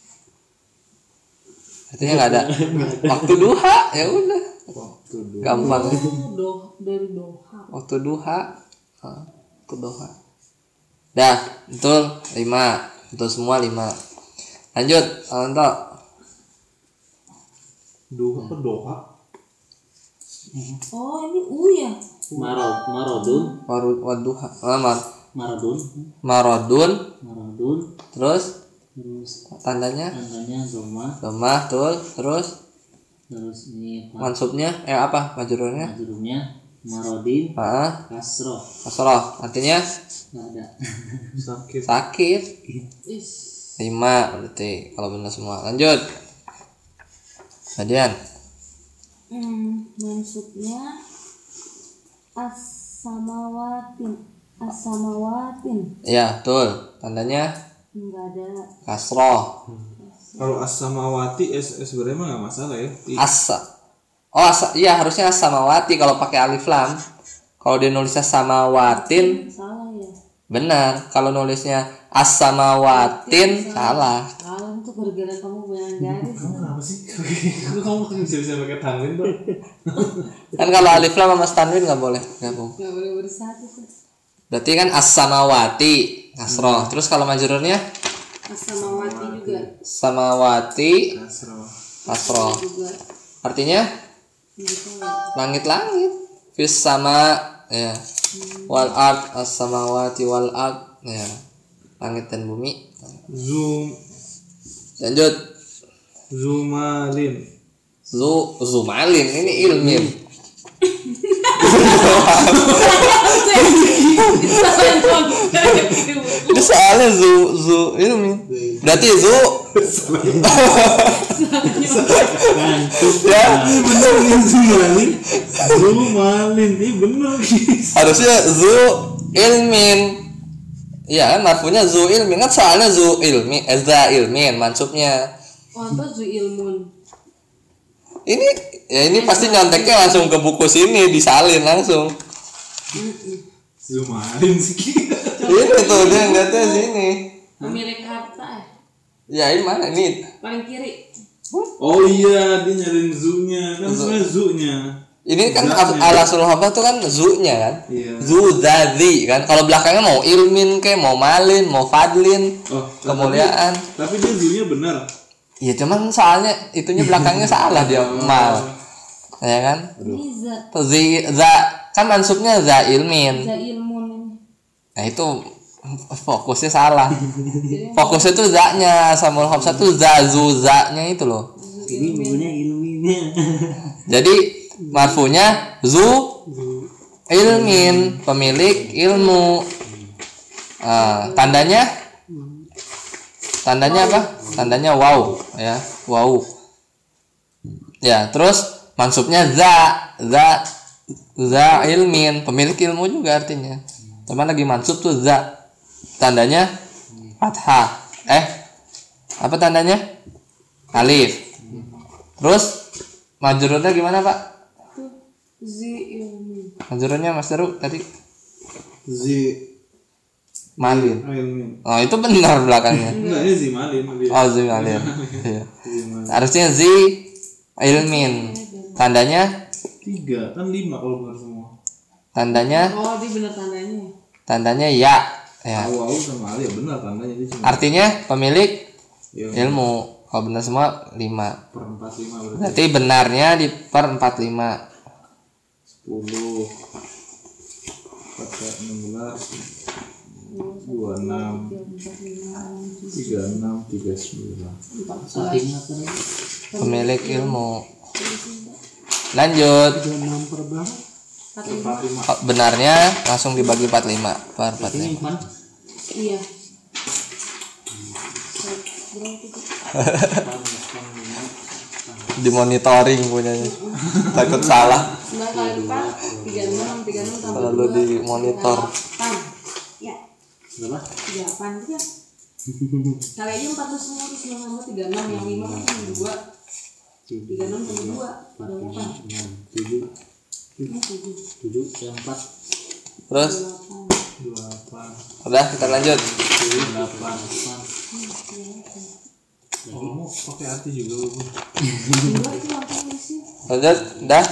artinya nggak ada waktu duha, ya udah. Gampang. Oh, doh dari doha. Waktu duha. Hah, waktu duha. Dah, betul lima. Betul semua lima. Lanjut, untuk Duha apa doha? Oh, ini u ya. Marod, marodun, warud waduha. Mar marodun, marodun. marodun. Terus Terus tandanya tandanya doma. lemah, tuh. Terus Terus ini mansubnya eh apa? Majrurnya? majrurnya marodin, Heeh. kasroh. Kasroh. Artinya Nggak ada. Sakit. sakit. Is. lima berarti kalau benar semua. Lanjut. Kemudian Hmm, maksudnya as-samawatin. As-samawatin. ya, betul. Tandanya Enggak ada. kasroh. Kalau as-samawati es es sebenarnya mah nggak masalah ya. I- Asa. Oh, asa. Iya, harusnya as-samawati kalau pakai alif lam. Kalau dia nulisnya samawatin, Salah ya. benar. Kalau nulisnya as-samawatin, salah. Salah itu gara-gara kamu banyak garis. Kamu kenapa sih? Kok kamu bisa bisa pakai tanwin tuh? Kan kalau alif lam sama tanwin nggak boleh gabung. Enggak boleh bersatu tuh. Berarti kan as-samawati, kasroh. Terus kalau majrurnya As-samawati juga. samawati, Kasroh. kasroh. Juga. Artinya Gitu. langit-langit. Fis sama ya. Wal ard as-samawati wal ard ya. Langit dan bumi. Zoom Lanjut. Zumalin. Zu zumalin ini ilmin. Itu soalnya zu zu ilmin. Berarti zu ya Bener nih Zumalin. Zumalin ini bener guys. harusnya zu ilmin. Iya kan marfunya zu ilmin kan soalnya zu ilmi ezza ilmin mansubnya. Contoh zu ilmun. Ini ya ini pasti nyonteknya langsung ke buku sini disalin langsung. Zumalin sih. Ini tuh dia ngeliatnya sini. Pemilik harta eh. Ya ini mana ini? Paling kiri. Oh iya, dia nyariin zoo-nya. Kan sebenarnya zoo-nya. Ini kan Zatnya. ala sulhaba tuh kan zu-nya kan. Iya. Zu zadzi kan. Kalau belakangnya mau ilmin kayak mau malin, mau fadlin, Oh, kemuliaan. Tapi, tapi dia zoo-nya benar. Iya cuman soalnya itunya belakangnya salah dia mal. Ya kan? Ini za Zi za kan mansubnya za ilmin. za ilmun ini. Nah itu fokusnya salah. Fokusnya tuh za-nya sama hamzah tuh za zu za-nya itu loh. Ini bukunya ilminya. Jadi marfunya zu ilmin, pemilik ilmu. Ah, tandanya tandanya apa? Tandanya wow ya, wow. Ya, terus mansubnya za, za za ilmin, pemilik ilmu juga artinya. Cuman lagi mansub tuh za. Tandanya fathah. Eh, apa tandanya? Alif. Terus majrurnya gimana Pak? Tuh zi ilmin. Majrurnya Mas Daru tadi Zi malin. ilmin. Oh itu benar belakangnya. Enggak, ini Zimalin. Oh zi malin. Iya. Zimalin. Harusnya zi ilmin. Tandanya Tiga kan lima kalau benar semua. tandanya Oh dia bener tandanya. tandanya ya. Ya. Awal sama Ali ya benar tandanya dia cuma Artinya pemilik ya, ilmu. Kalau benar semua lima. per empat lima berarti Berarti benarnya di per empat puluh lima. sepuluh empat enam belas dua enam tiga enam tiga sembilan. Saking apa nih? Pemilik ilmu. Lanjut. tiga enam per berapa? empat lima. Oh, benarnya langsung dibagi empat puluh lima per empat puluh lima. Ini pan. Iya. Dimonitoring punyanya. Takut salah. Sembilan kali empat tiga enam tiga enam tambah Lalu dua, dimonitor. delapan. Ya Berapa? tiga delapan ya. Kali aja empat terus semua terus sembilan tambah tiga enam yang lima kan tambah dua. Tiga enam tambah dua delapan. enam, tujuh, Ini tujuh tujuh, yang empat, Terus delapan. delapan udah kita lanjut. delapan, delapan. oh pakai arti juga lu. Dua itu langsung isi. Lanjut. Udah.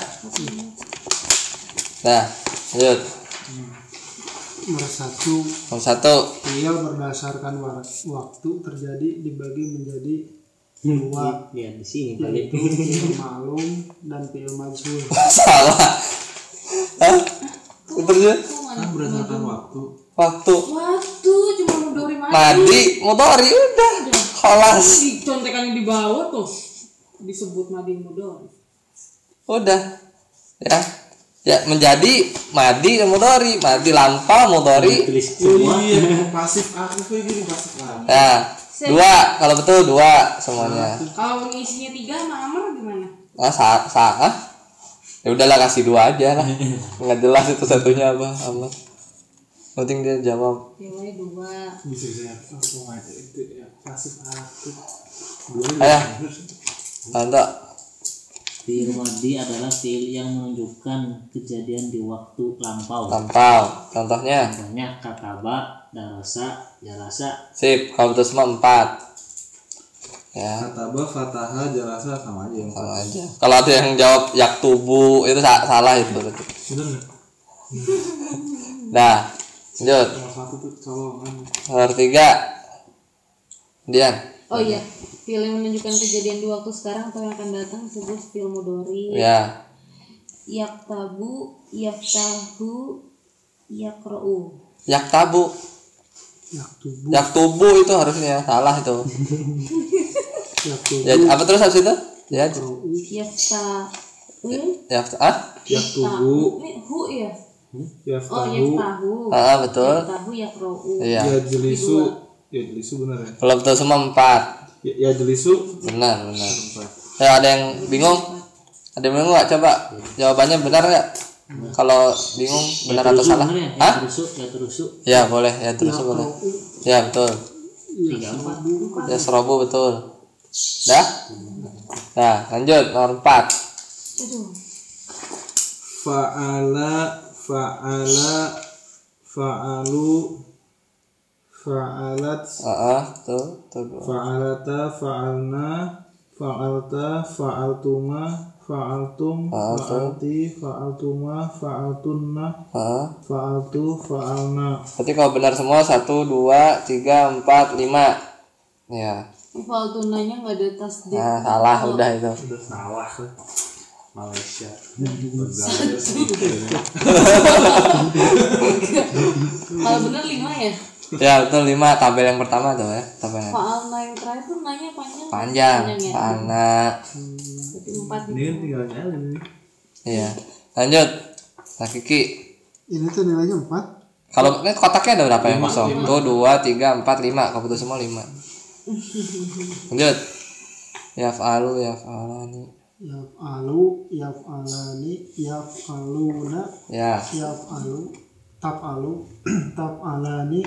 Dah. Lanjut. Nomor satu, Nomor satu. fiil berdasarkan wa- waktu terjadi dibagi menjadi dua, Lihat di sini kali. yaitu fiil ma'lum dan fiil majhul. Salah. Hah? Terus ya? Kan berdasarkan waktu. Waktu. Waktu cuma mudori mati. Madi, mudhari udah. Kholas. Di contekan yang di bawah tuh disebut madi mudori. Udah. Ya. Ya menjadi madi dan mudhari. Madi lampau mudhari. Tulis Oh semua. iya, pasif aku kayak gini pasif aku. Ya. Dua kalau betul dua semuanya. Kalau isinya tiga sama Amr gimana? Ah, sah, sah. Ah? Ya udahlah kasih dua aja lah. Nggak jelas itu satunya apa, amat. Penting dia jawab. Ya weh dua. Bisa saya aku aja itu ya pasif aku. Ayo. Anda. Fiil madi adalah fiil yang menunjukkan kejadian di waktu lampau. lampau. Contohnya. Contohnya kataba, darasa, jalasa. Sip. Kalau betul semua empat. Ya. Kataba fataha jalasa sama aja yang Sama aja. Kalau ada yang jawab yak tubuh itu sa- salah itu berarti. bener nggak? Dah. Lanjut. Nomor satu tuh colongan. Nomor tiga. Dian. Oh iya, fiil yang menunjukkan kejadian di waktu sekarang atau yang akan datang disebut fiil mudhari. Ya. Yaktabu, yaftahu, yakra'u. Yak tabu. Yak tubuh, Yak tubuh itu harusnya salah itu. yak tubuh, Ya, apa terus habis itu? Ya. ro'u, Yaftahu. Ya. Ah? Yak tubuh, Ini hu ya. Oh yaftahu, yaftahu. Ah, betul. Yaftahu yakra'u. Iya. ya jelisu, ya jelisu benar ya. Kalau betul semua empat. Ya, ya jelisu Benar, benar. empat. Ya ada yang bingung? Ada yang bingung nggak? Coba jawabannya benar nggak? Kalau bingung benar atau salah? Ya Hah? terusuk, ya terusuk. Ya boleh, ya terus boleh. Ya betul. Tiga empat. Ya serobu betul. Dah? Nah lanjut nomor empat. Aduh. Fa'ala, fa'ala, fa'alu, fa'alat, Ah, tuh, tuh. dua. fa'alata, fa'alna, fa'alta, fa'altuma, fa'altum, Fa'altu. fa'alti, fa'altuma, fa'altunna, Ah. fa'altu, fa'alna. Berarti kalau benar semua satu, dua, tiga, empat, lima. Ya. Fal tunanya nggak ada tasdid. Nah salah udah itu. Udah salah lah. Malaysia. Kalau bener lima ya. Ya betul lima tabel yang pertama tuh ya tabelnya. Faal yang terakhir tuh nanya panjang. Panjang. ya. Anak. Berarti empat Ini kan tinggal nyalin nih. Iya. Lanjut. Nah Kiki. ini tuh nilainya empat, Kalau ini kotaknya ada berapa yang kosong? Tuh dua, tiga, empat, lima. Kalau betul semua lima. Lanjut. Yaf'alu, yaf'alani. yaf'alu, yaf'alani, yaf'aluna, Ya. yaf'alu, taf'alu, taf'alani,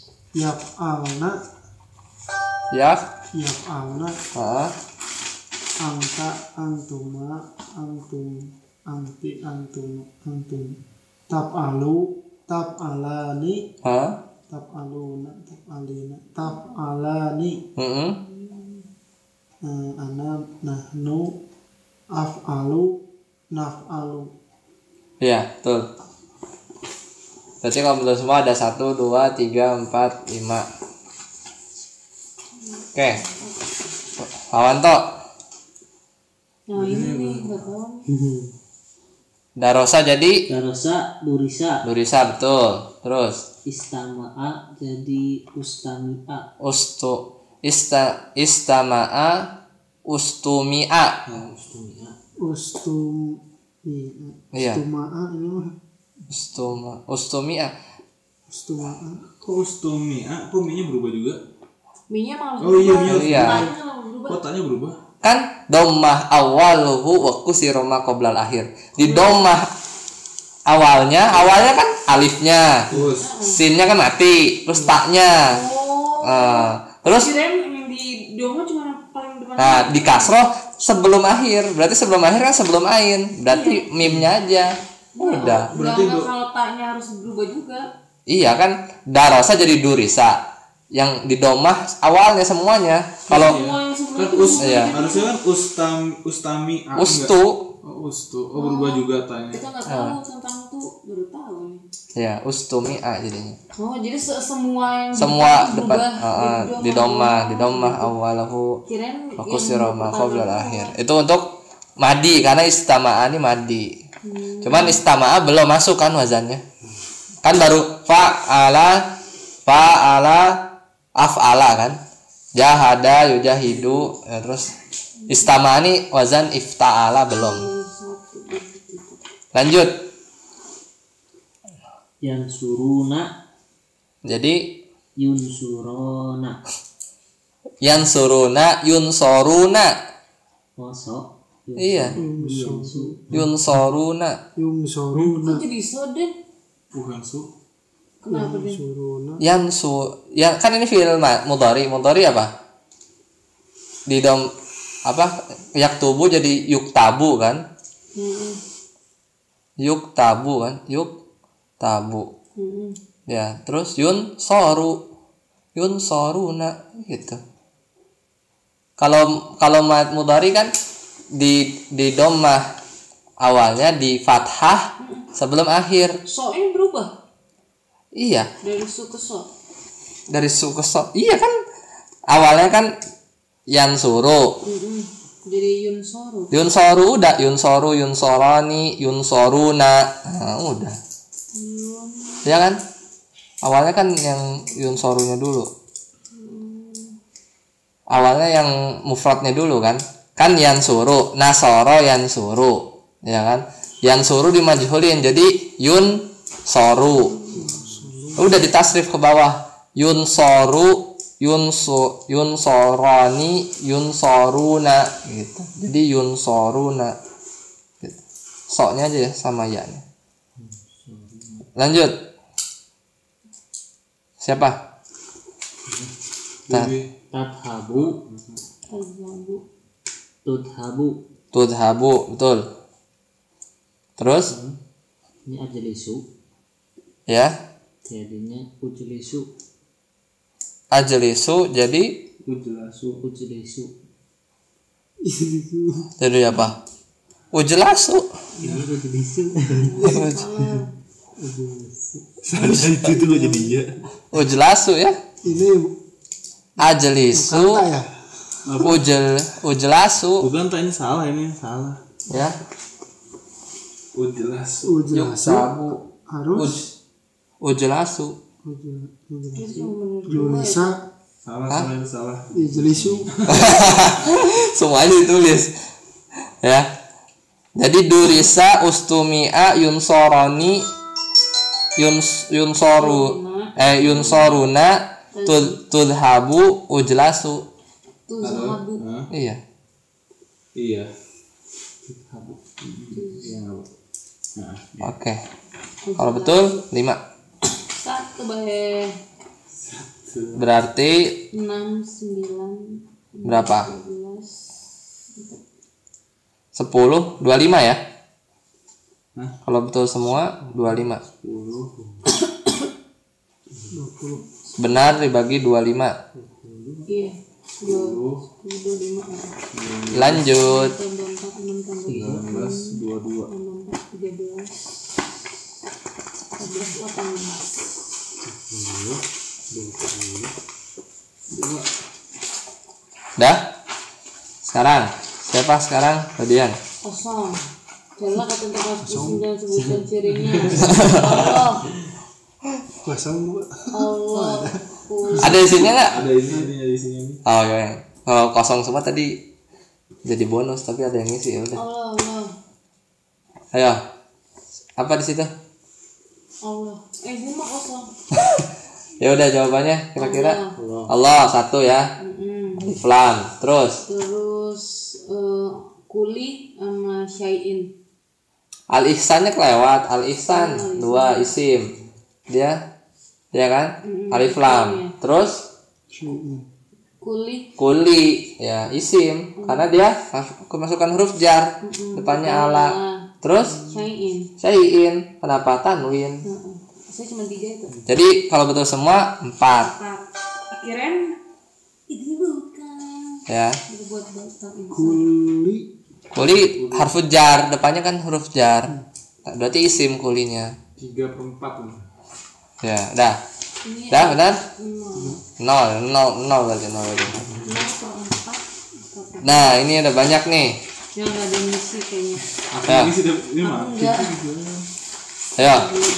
yaf'alna, Yaf. yaf'alna, Ah. angka antuma antum anti antum antum taf'alu taf'alani ha taf'aluna taf'alina taf'alani Heeh. eh, ana nahnu af'alu naf'alu. Iya, betul. Berarti kalau betul semua ada satu, dua, tiga, empat, lima. Oke. Lawanto. Nah ini nih nggak tahu. Darosa jadi Darosa durisa. Durisa, betul. Terus Istama'a jadi ustami'a. ustu ista istama'a ustumi'a. Nah, ustami'a. Ustum Iya. Ustuma'a ini mah Ustuma ustumi'a. ustuma'a. Kok ustumia? Kok minyak berubah juga? Minyak malah Oh iya, minyak. Iya. Tanya malah berubah. Kotanya berubah. Kan dhammah awaluhu wa kusira ma qoblal akhir. Di dhammah awalnya, awalnya kan alifnya. Terus Sinnya kan mati, terus taknya. Oh. Eh, terus Kirain yang di domo cuma yang paling depan. nah di kasroh sebelum akhir. Berarti sebelum akhir kan sebelum ain. Berarti mimnya aja. Udah. Berarti Berarti enggak do- kalau taknya harus berubah juga. Iya kan darosa jadi durisa. Yang di domah awalnya semuanya. Kalau Semua yang sebelum kan itu us, berubah. Iya. harusnya kan ustam ustami A, ustu enggak? Oh, ustu. Oh, berubah juga tanya. Kita nggak tahu tentang itu baru tahu nih. ya ustumi'a jadinya. Oh jadi se- semua yang Semua depan depan berubah. uh, uh, di domah, di domah awalahu Kirain fokus yang siroma pertama qoblal doang. akhir. Itu untuk madi karena istama'a ini madi. Hmm. Cuman istama'a belum masuk kan wazannya. Kan baru fa'ala fa'ala af'ala kan. Jahada yujahidu ya, terus istama'a ini wazan ifta'ala belum. Lanjut. Yansuruna Jadi yunsurona. yansuruna yunsoruna. Mosok. Iya. Yansu. Yunsoruna. Yumsoruna Kok jadi soden? Bukan su. Kenapa deh? suruna Yansu ya kan ini fi'il ma- mudhari. Mudhari apa? Di dom apa yaktubu jadi yuktabu kan? Hmm. Yuktabu kan? Yuktabu. Hmm. Ya, terus yun soru. Yun soruna gitu. Kalau kalau ma- mudhari kan di di dhammah awalnya di fathah sebelum akhir. So ini berubah Iya, dari su ke so. dari su ke so. Iya kan awalnya kan yansuru. Hmm. Jadi yunsoru. Yunsoru udah yunsoru yunsorani yunsoruna. Nah, udah. Ya kan? Awalnya kan yang yunsorunya dulu. Awalnya yang mufradnya dulu kan? Kan yansuru, nasoro yansuru. Ya kan? Yansuru dimajhulin jadi yun soru. Udah ditasrif ke bawah. Yun soru yunsu yunsorani yunsoruna gitu. Jadi yunsoruna. Gitu. Soknya aja ya sama ya-nya. Lanjut. Siapa? Nah, Jadi Tadhabu. Alhamdulillah. Tudhabu. tudhabu, betul. Terus Ini ajlisu. ya, Jadinya ujlisu. ajlisu jadi Ujlasu. Ujlisu. jadi apa? Ujlasu. Ini ujlisu. itu tuh jadinya. Ujlasu ya. ini Ajlisu. kata ya Ujel ujlasu Bukan tak ini salah ini salah. ya. Ujelas. ujlasu Yuktabu. harus Uj, ujlasu. ujl- Terus ujlasu yang bener dua ya. julisa Salah salah ini salah. ijlisu Semuanya ditulis ya. Jadi durisa ustumi'a yunsoroni yuns yunsoru eh yunsoruna tud tudhabu ujlasu. Tuh zahabu. Hah? Iya. Iya. Oke. Kalau betul lima. Satu bahe Berarti enam sembilan berapa? dua belas sepuluh, dua puluh lima ya. Hah? Kalau betul semua dua puluh lima. Benar dibagi dua puluh lima. Iya. Dua, dua lima. Lanjut. Tambah empat, enam tambah sembilan belas, dua puluh dua. tambah empat, tiga belas. empat belas, delapan belas. Dah? Sekarang siapa sekarang? Radian. Kosong. Jalan kata tempat isim dan sebutan cirinya. Allah. Kosong dua. Allah. Ada isinya nggak? Ada ini ini ada isinya nih. Oh ya. Kalau kosong semua tadi jadi bonus tapi ada yang ngisi ya udah. Allah. Allah. Ayo. Apa di situ? Allah. Eh, ini mah kosong. Ya udah jawabannya kira-kira. Allah. Allah satu ya. Mm-mm. Alif lam. Terus Terus eh, kuli sama syai'in. al ihsannya kelewat. Al ihsan dua isim. Dia dia kan? Alif lam. Terus Kuli kuli ya isim karena dia kemasukan huruf jar depannya ala. Terus syai'in. syai'in kenapa tanwin? Heeh. Saya cuma tiga itu. Jadi kalau betul semua empat Akhirnya ini bukan. ya. Itu buat bapak ini. Kuli. Kuli harfu jar depannya kan huruf jar. Berarti isim kulinya. Tiga per empat nih. Ya, dah. Ini Dah benar? nol. Nol, nol, nol berarti nol berarti. Nol per empat. Nah, ini ada banyak nih. Yang nggak ada misi kayaknya. Aku Ya. ini sudah ini mah. Enggak. Ayo.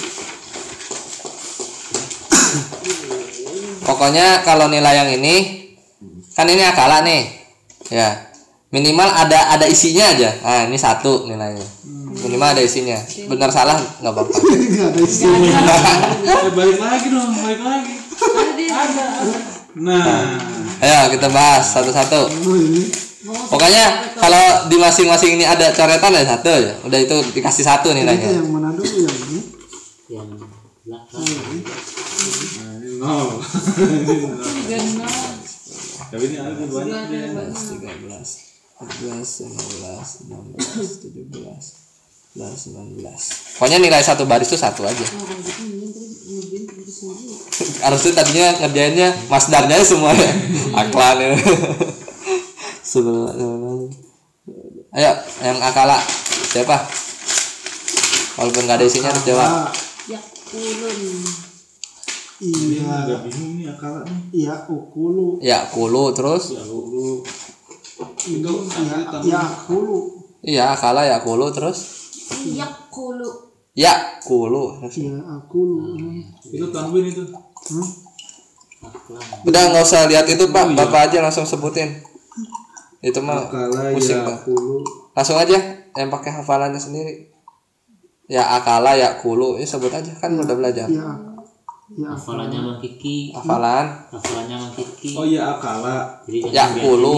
Pokoknya kalau nilai yang ini kan ini akala nih. Ya. Minimal ada ada isinya aja. Nah, ini satu nilainya. Minimal ada isinya. Benar salah nggak apa-apa. Nggak ada isinya. Eh, balik lagi dong, balik lagi. Ada dia. Ada. Nah, Ayo kita bahas satu-satu. Oh ini. Pokoknya kalau di masing-masing ini ada coretan ya satu ya. Udah itu dikasih satu Ini nilainya. yang mana dulu yang ini? yang belakang nah ini nol. Tiga nol. Tapi ini ada banyak dia. tiga belas, empat belas, lima belas, enam belas, tujuh belas, sebelas, sembilan belas. Pokoknya nilai satu baris itu satu aja. Nah, kalau gitu mending terus ngerjain terus sendiri. Harusnya tadinya ngerjainnya masdarnya semua ya. Aklan ya. Sebelah. Ayo, yang akala siapa? Walaupun nggak ada isinya harus jawab. Ah, Ya kulun. Ini iya. agak bingung nih akala nih. Iya ukulu. Ya, kulu terus. Ya lu Ini itu ya ambil ya kulu. Iya, akala ya kulu terus. Ya kulu. Ya, kulu. Terus. Ya akulu. itu tanwin itu. Hmm? Udah nggak usah lihat itu Pak, Bapak aja langsung sebutin. Itu mah Akala pusing ya Pak. kulu. Langsung aja yang pakai hafalannya sendiri. Ya akala ya kulu, ini sebut aja kan udah belajar. Ya ya hafalannya Mang Kiki Hafalan hafalannya Mang Kiki Oh iya akala. jadi ya jangan kulu,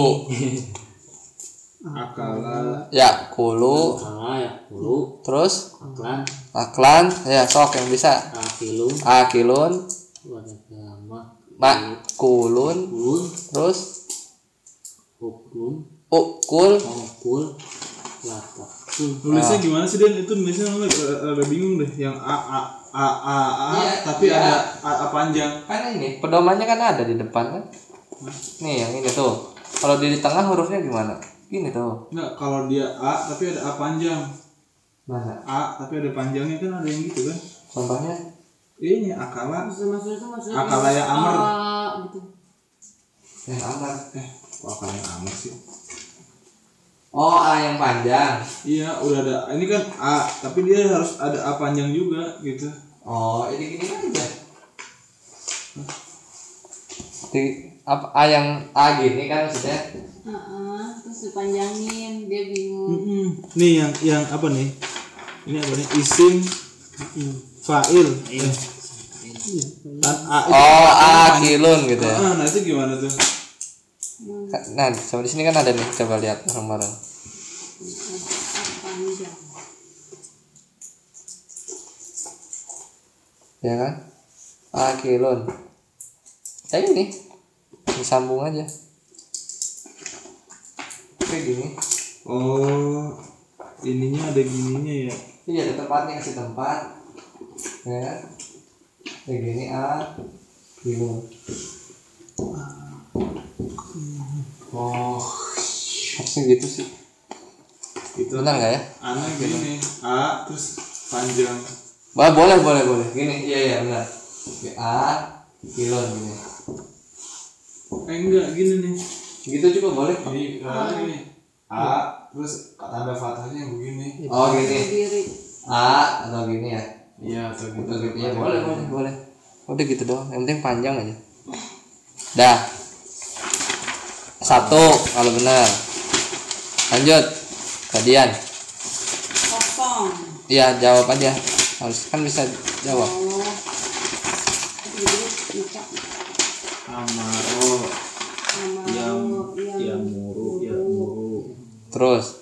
Akala. ya kulu, salah ya kulu terus aklan aklan, ya sok yang bisa. akilun Akilun, wadagama makulun, kulun terus uklun ukul, ongkul latak Nulisnya gimana sih Dan? Itu nulisnya agak agak bingung deh. Yang a a a a a Iya, tapi iya. ada a, a panjang. kan ini pedomannya kan ada di depan kan. Nih yang ini tuh. Kalau di tengah hurufnya gimana? Gini tuh. Enggak, kalau dia a tapi ada a panjang. Mana? A tapi ada panjangnya kan ada yang gitu kan? Contohnya? Ini akala. Maksud maksud itu maksudnya Akala ya amar. ah, gitu. Yang amar. Eh, kok akala yang amar sih? Oh, A yang panjang. Iya, udah ada. Ini kan a, tapi dia harus ada a panjang juga gitu. Oh, ini gini aja. Di apa A yang A gini kan maksudnya? Heeh, terus dipanjangin, dia bingung. Mm-mm. Nih yang yang apa nih? Ini apa nih? Isim fa'il. Eh, kan a itu Oh, A akilun gitu ya. Ah, nah itu gimana tuh? Nah, sama di sini kan ada nih, coba lihat bareng-bareng. Panjang. Ya kan? Akilun. Ya ini. Disambung aja. Kayak gini. Oh, ininya ada gininya ya. Iya ada tempatnya, kasih tempat ya kayak gini ah bingung. Oh harusnya gitu sih, Gitu. benar nggak ya? Aneh gini. A terus panjang. Bah, boleh boleh boleh gini, iya iya benar. Oke, A kilon gini Eh enggak gini nih. gitu juga boleh. Ini uh, ini A terus tanda fathahnya yang begini. Oh gini Berdiri. A atau gini ya. Iya atau gitu. Atau gitu ya boleh boleh boleh. Udah gitu doang, yang penting panjang aja. Dah satu kalau benar. Lanjut Kadian. Kosong. Iya jawab aja, harus kan bisa jawab. Oh. Jadi lupa. Amaro Sama yang yang yang muru ya muru. Terus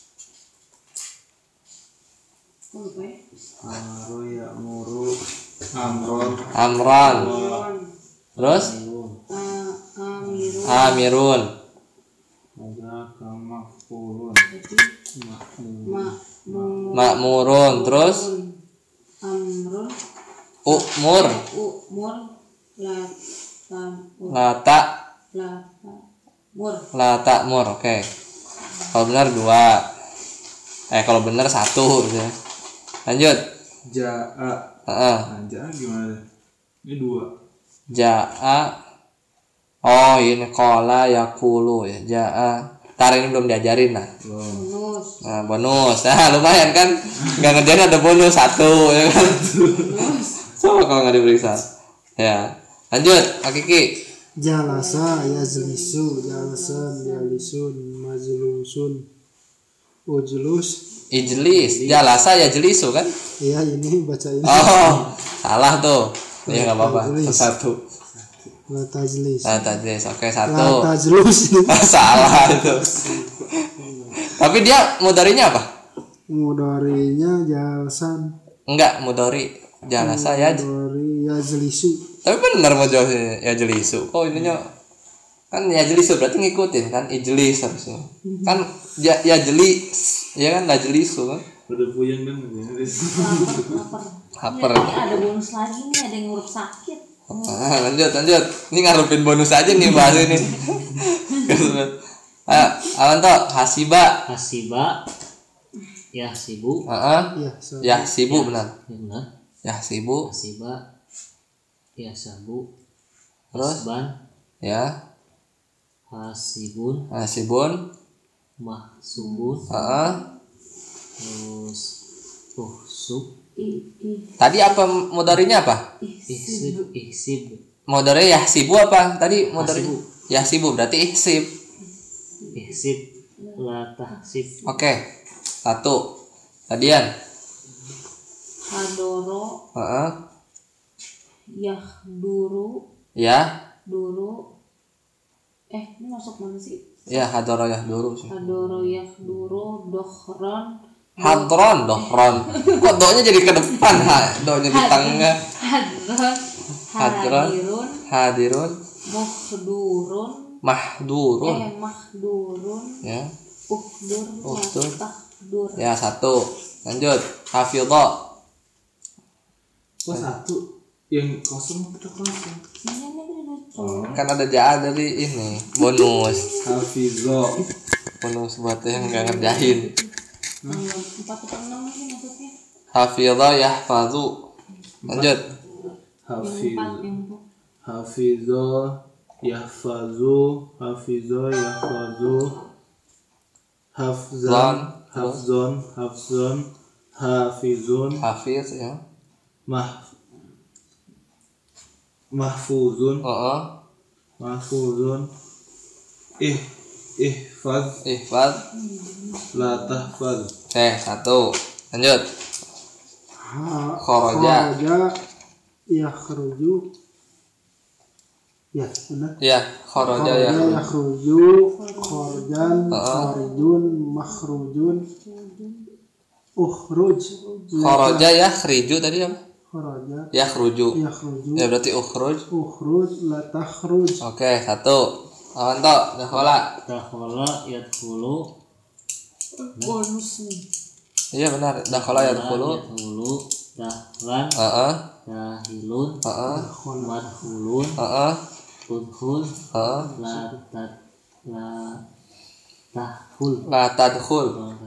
Oh, lupa ya. Amaro ya muru. Amron. Amron. Amron. Terus Ah, Amirun. Amirun. Ada kamakfulun. Jadi Makmur. Makmur. Makmurun. Terus Amrun. Ukmur. Umur. Latamur. Lata Latamur. Latamur. Oke. Kalau benar dua. Eh kalau benar satu gitu. Lanjut. Jaa. Heeh. Nah, jaa gimana? Ini dua. Jaa. Oh ini kola yakulu ya. Jaa. Ntar ini belum diajarin nah. Bonus. Nah bonus. Nah lumayan kan. Nggak ngerjain ada bonus satu ya kan. Sama kalau nggak diperiksa. Ya. Lanjut Akiki. Jalasa yazlisu jalasan jalisun majlusun ujlus. Ijlis. Jalasa ya jelisu kan. Ya ini baca ini. Oh salah tuh. Ya nggak apa-apa. Ijlis. Satu. La tajlis. Nah tajlis. Oke La satu. tajlus. Salah itu. Tapi dia mudarinya apa? Mudorinya jalasan. Enggak mudori. Jalasa ya. Mudori yazlisu. Tapi benar mau jawabnya ya jelisu. Oh ininya kan ya jelisu berarti ngikutin kan ijlis harusnya. Kan ya, ya jeli ya kan nggak jelisu kan. Udah puyeng dan Lapar. Lapar. Ini ada bonus lagi nih, ada yang nguruk sakit. Ah, lanjut lanjut. Ini ngarepin bonus aja nih bahas ini. Ayo, Awanto, hasiba. Hasiba ya sibu Heeh. Ya, so. Ya sibu benar. ya benar. Ya sibu. Hasiba ya sabu Terus? hasban Ya. hasibun Hasibun. mahsubun Heeh. terus uhsub Ih, ih, Tadi apa mudarinya apa? ih, ihsib ihsib Mudari yahsibu apa? Tadi mudari Hasibu. yahsibu berarti ihsib. ihsib la tahsib Oke. Satu. Tadian. Hadoro, Heeh. Yahduru, Ya. Duru. Eh, ini masuk mana sih? Ya hadoro yahduru sih. Hadoro, Yahduru, Dohron, Hadron, dohron. Kok doanya jadi ke depan, ha? Doanya di tengah. Hadron, Hadron. Hadirun, Hadirun, Muhdurun, mahdurun. eh Mahdurun, Ya. Uhdur, Uhdur. Matahdur. Ya satu. Lanjut. Hafidho. kok satu yang kosong kita kosong. Ini ini ini lucu. Kan ada jaa dari ini bonus. Hafizo. Bonus buat yang nggak ngerjain. Hmm, Empat atau enam sih maksudnya? Hafidho yahfazu. Lanjut. Yang Hafiz. empat, yang empat. Hafizo yahfazu. Hafizo yahfazu. Hafzan. Zon. Hafzon. Hafzon. Hafizun. Hafiz ya. Mah mahfuzun. Heeh. Mahfuzun. Ih ihfaz. Ihfaz. La tahfaz. Eh satu. Lanjut. Ha. Kharaja. Kharaja yakhruju. Ya, benar. Ya, kharaja ya. Kharaja yakhruju. Kharajan. Kharijun. Makhrujun. Ukhruj. Kharaja ya khriju tadi apa? Kharaja Ya khruju. yakhruju. Ya berarti ukhruj. Ukhruj la takhruj. Oke, satu. Awanto, dakhala. dakhala yadkhulu Bonus nih. Iya benar. Dakhala yadkhulu. Yadkhulu dahlan Heeh. dahilun Heeh. madhulun Heeh. udhul Heeh. la tat la tahul La tadkhul.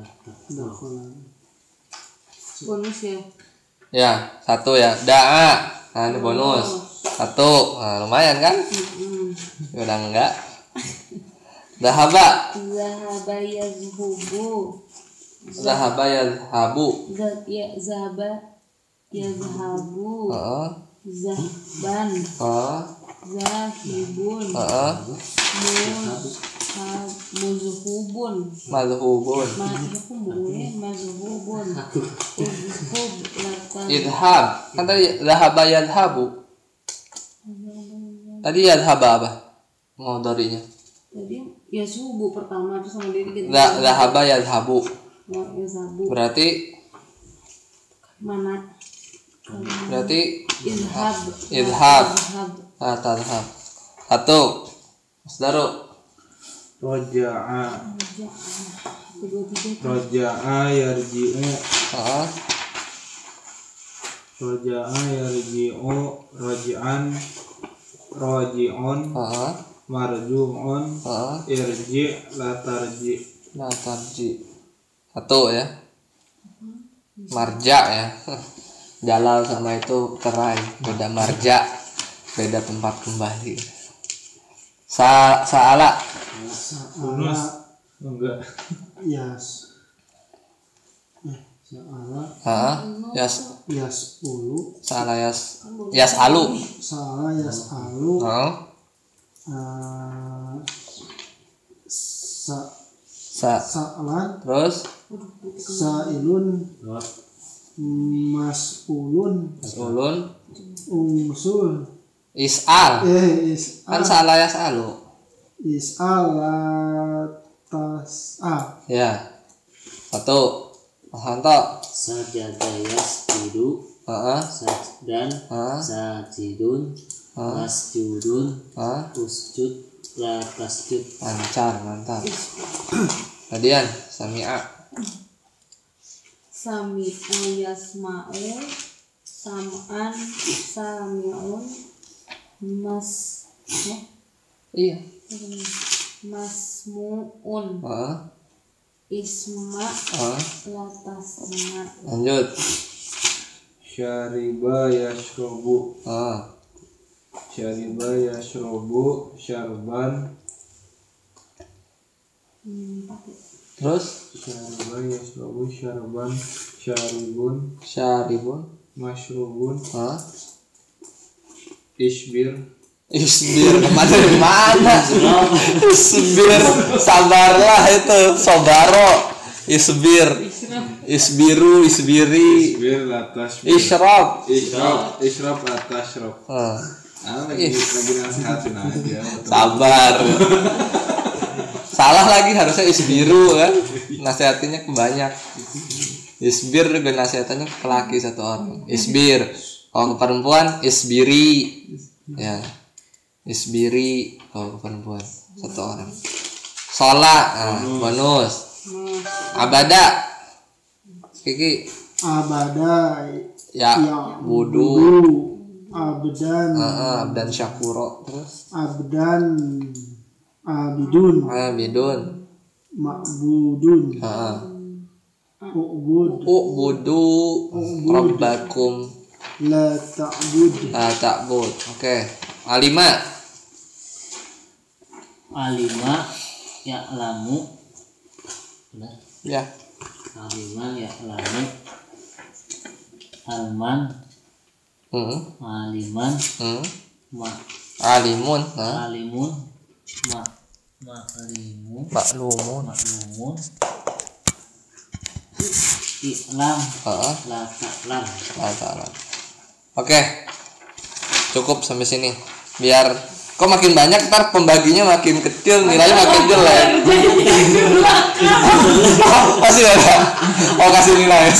Bonus ya. Ya, satu ya. Da'a. Nah, ini bonus. Satu. Nah, lumayan kan? Udah enggak? Dahaba. Zahaba yazhubu. Zahaba yadhabu. Zat ya zahaba yazhabu. Heeh. Zahban. Heeh. Zahibun. Heeh. Muzhab muzhubun. Madhubun. Mazhubun mazhubun. Uzhub latan. Idhab. Kan tadi zahaba yadhabu. Tadi yadhaba apa? Mudhari'nya. Jadi ya subuh pertama terus sama dia gitu. Za- Zahaba yadhabu. Ya, ya sabu. Berarti Mana? berarti Idhab. Idhab. Idhab. ah tadhab. Satu. Mas Daru. Roja'a Kedua tiga. roja'a yarji'u Heeh. roja'a yarji'u roji'an roji'un Heeh. marju'un Heeh. irji' la tarji'. Nah, tarji. Satu ya. Marja ya. Jalal sama itu kerai, beda marja, beda tempat kembali. Sa saala. Bonus enggak Yas. Eh, Sa'ala Heeh. Yas yas'ulu. saala yas yas alu. Sa'ala yas'alu. Heeh. eh, Sa Sa sa'lan terus sa'ilun mas'ulun ulun ungsul is'al. eh is Kan saala yas alu. is'alatas ah Ya. Satu. Hanto. sajada yasjudu Heeh. saj dan Heeh. sajidun masjudun Heeh. usjud la tasjud. Lancar, mantap. Tadian, sami'a. Sami'u yasma'u. Sam'an sami'un. Mas eh, Iya. masmu'un. Heeh. Isma Heeh. latasma. Lanjut. syariba yashrobu Heeh. syariba yashrobu syarban Hmm, pakai. Terus syariba yashrobu syarban syaribun syaribun. mashrubun Heeh. isbir Isbir kemana dari mana? Isbir, sabarlah itu, sobaro. Isbir, isbiru, isbiri, isbir latas isyrab. isyrab isyrab atas syrob. Heeh. Ah, lagi lagi nasihatin aja. Sabar. Salah lagi harusnya isbiru kan. Nasihatinnya ke banyak. Isbir juga nasihatannya ke laki satu orang. Isbir. Kalau ke perempuan isbiri. Ya. Isbiri kalau ke perempuan satu orang. Sholat, nah, bonus. Abada. Kiki. abada Ya, ya wudu. abdan Heeh, abdan syakuro terus. abdan abidun Ah, bidun. ma'budun Heeh. ubud Ubudu rabbakum la ta'bud la ta'bud. Oke. Alima. Alima ya'lamu benar. Ya. Alima ya'lamu alman Heeh. aliman Hmm. ma Alimun, nah. alimun ma ma'limun Maklumun. maklumun i'lam Heeh. la ta'lam. La ta'lam. Oke. Cukup sampai sini. Biar kok makin banyak ntar pembaginya makin kecil, nilainya makin jelek. Oh, masih ada. Oh, kasih nilai.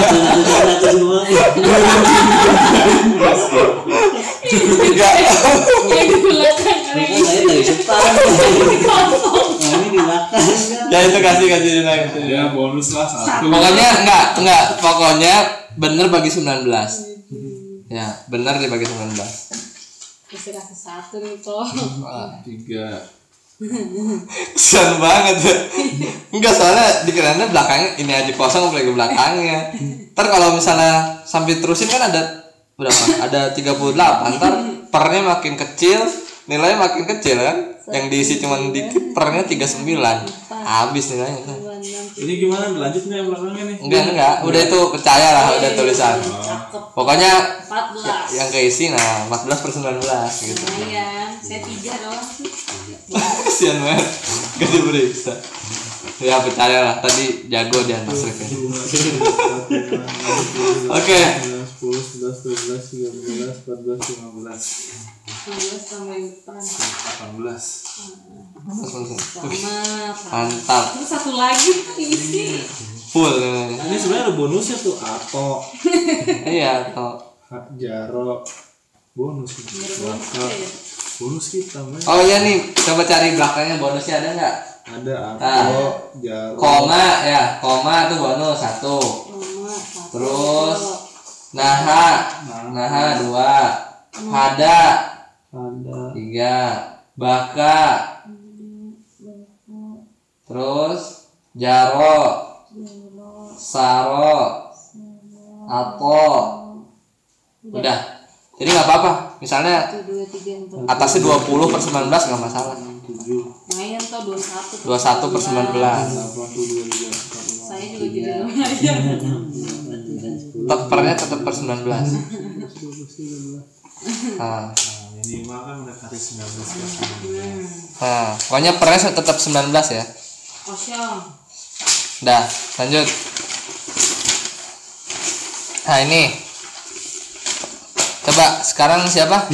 Tiga. Ya di belakang. Saya dari depan. Nah, ini di belakang. Ya itu kasih kasih nilai itu. Ya bonus lah satu. Pokoknya enggak, enggak, pokoknya bener bagi sembilan belas. Ya, bener dibagi sembilan belas. Bisa kasih satu nih toh. Tiga. Kesian banget ya. Enggak, soalnya dikiranya belakangnya ini aja kosong apalagi belakangnya. Ntar kalau misalnya sampai terusin kan ada berapa? Ada tiga puluh delapan. Ntar pernya makin kecil, nilainya makin kecil kan. Yang diisi cuman dikit, pernya tiga puluh sembilan. Habis nilainya. Kan? Ini gimana? Lanjut nih yang belakangnya nih. Enggak, enggak. Udah itu percaya lah udah tulisan. Cakep. Pokoknya empat belas. yang keisi nah empat belas per sembilan belas gitu. Lumayan. Saya tiga doang sih. Kasian banget. Gak diperiksa. Ya percaya lah, tadi jago dia Mas Rifin. Oke. sepuluh, sebelas, dua belas, tiga belas, empat belas, lima belas. enam belas tambah yang depan. delapan belas. Sama. Mantap. Terus satu lagi isi. Full nilainya. Ini sebenarnya ada bonusnya tuh Ato, Iya, toh. Hak Jaro. Bonus. Bakal. Bonus kita, men. Oh iya nih, coba cari belakangnya bonusnya ada nggak? Ada Ato, Ah. Jaro. Koma ya, koma tuh bonus satu. Sama. Satu. Terus naha, naha dua, hada ada tiga, baka, terus jaro, saro, ato, udah. Jadi nggak apa-apa. Misalnya Satu, dua, tiga, empat. atasnya dua puluh per sembilan belas nggak masalah. Lumayan toh dua puluh satu. dua puluh satu per sembilan belas. Saya juga jadi lumayan. Tetap pernya tetap per sembilan belas. Nah, Ini mah kan udah kasih sembilan belas per sembilan belas. nah, pokoknya pernya tetap sembilan belas ya. Kosong. Dah, lanjut. Nah ini, coba sekarang siapa?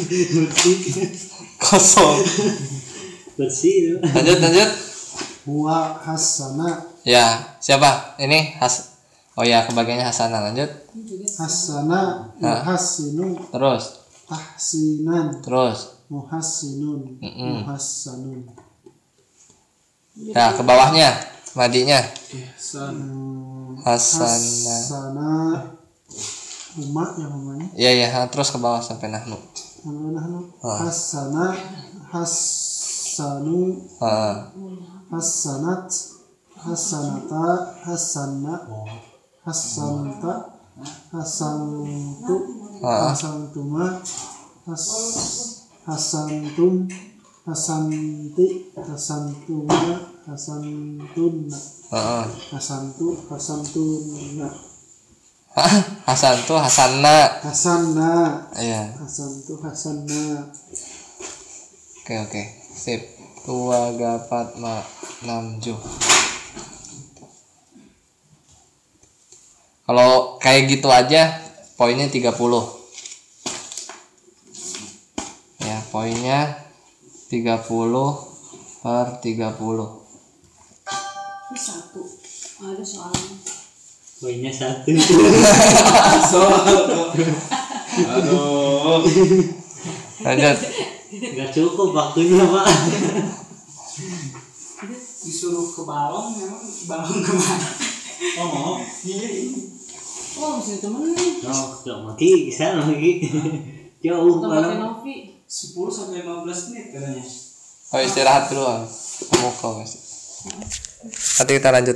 Kosong. Bersih itu. Lanjut, lanjut. huwa hasana Ya, siapa? Ini Has. Oh ya, kebagiannya Hasanah. Lanjut. hasana muhassinu Terus, tahsinan terus. muhassinun Mm-mm. muhassanun Nah, ke bawahnya, madinya. Hmm, Hasanah. hasana umat yang namanya Iya, iya. Ha, terus ke bawah sampai nahnu. Nahnu. Ah. hasana hassanu Ah, hasanat hasanata hasanna hasanta hasantu ah. hasantuma has hasantum hasanti hasantuma hasantunna Ah, ah. hasantu hasantunna Hah? Hasan tuh Hasanna. hasanna Iya. hasantu hasanna Oke, oke. Sip. Dua, gapat, ma, enam, ju. Kalau kayak gitu aja, poinnya tiga puluh. Ya, poinnya tiga puluh per tiga puluh. Itu satu. Ada soalnya. Poinnya satu. Aduh. Lanjut. Gak cukup waktunya, Pak. Disuruh ke balong memang balong kemana? Oh, mau. Oh, mesti temenin. Oh, gak mati, bisa lagi. Jauh Tempatnya malam. Novi. sepuluh sampai lima belas menit katanya. Oh, istirahat dulu. Kamu kau masih. Nanti kita lanjut.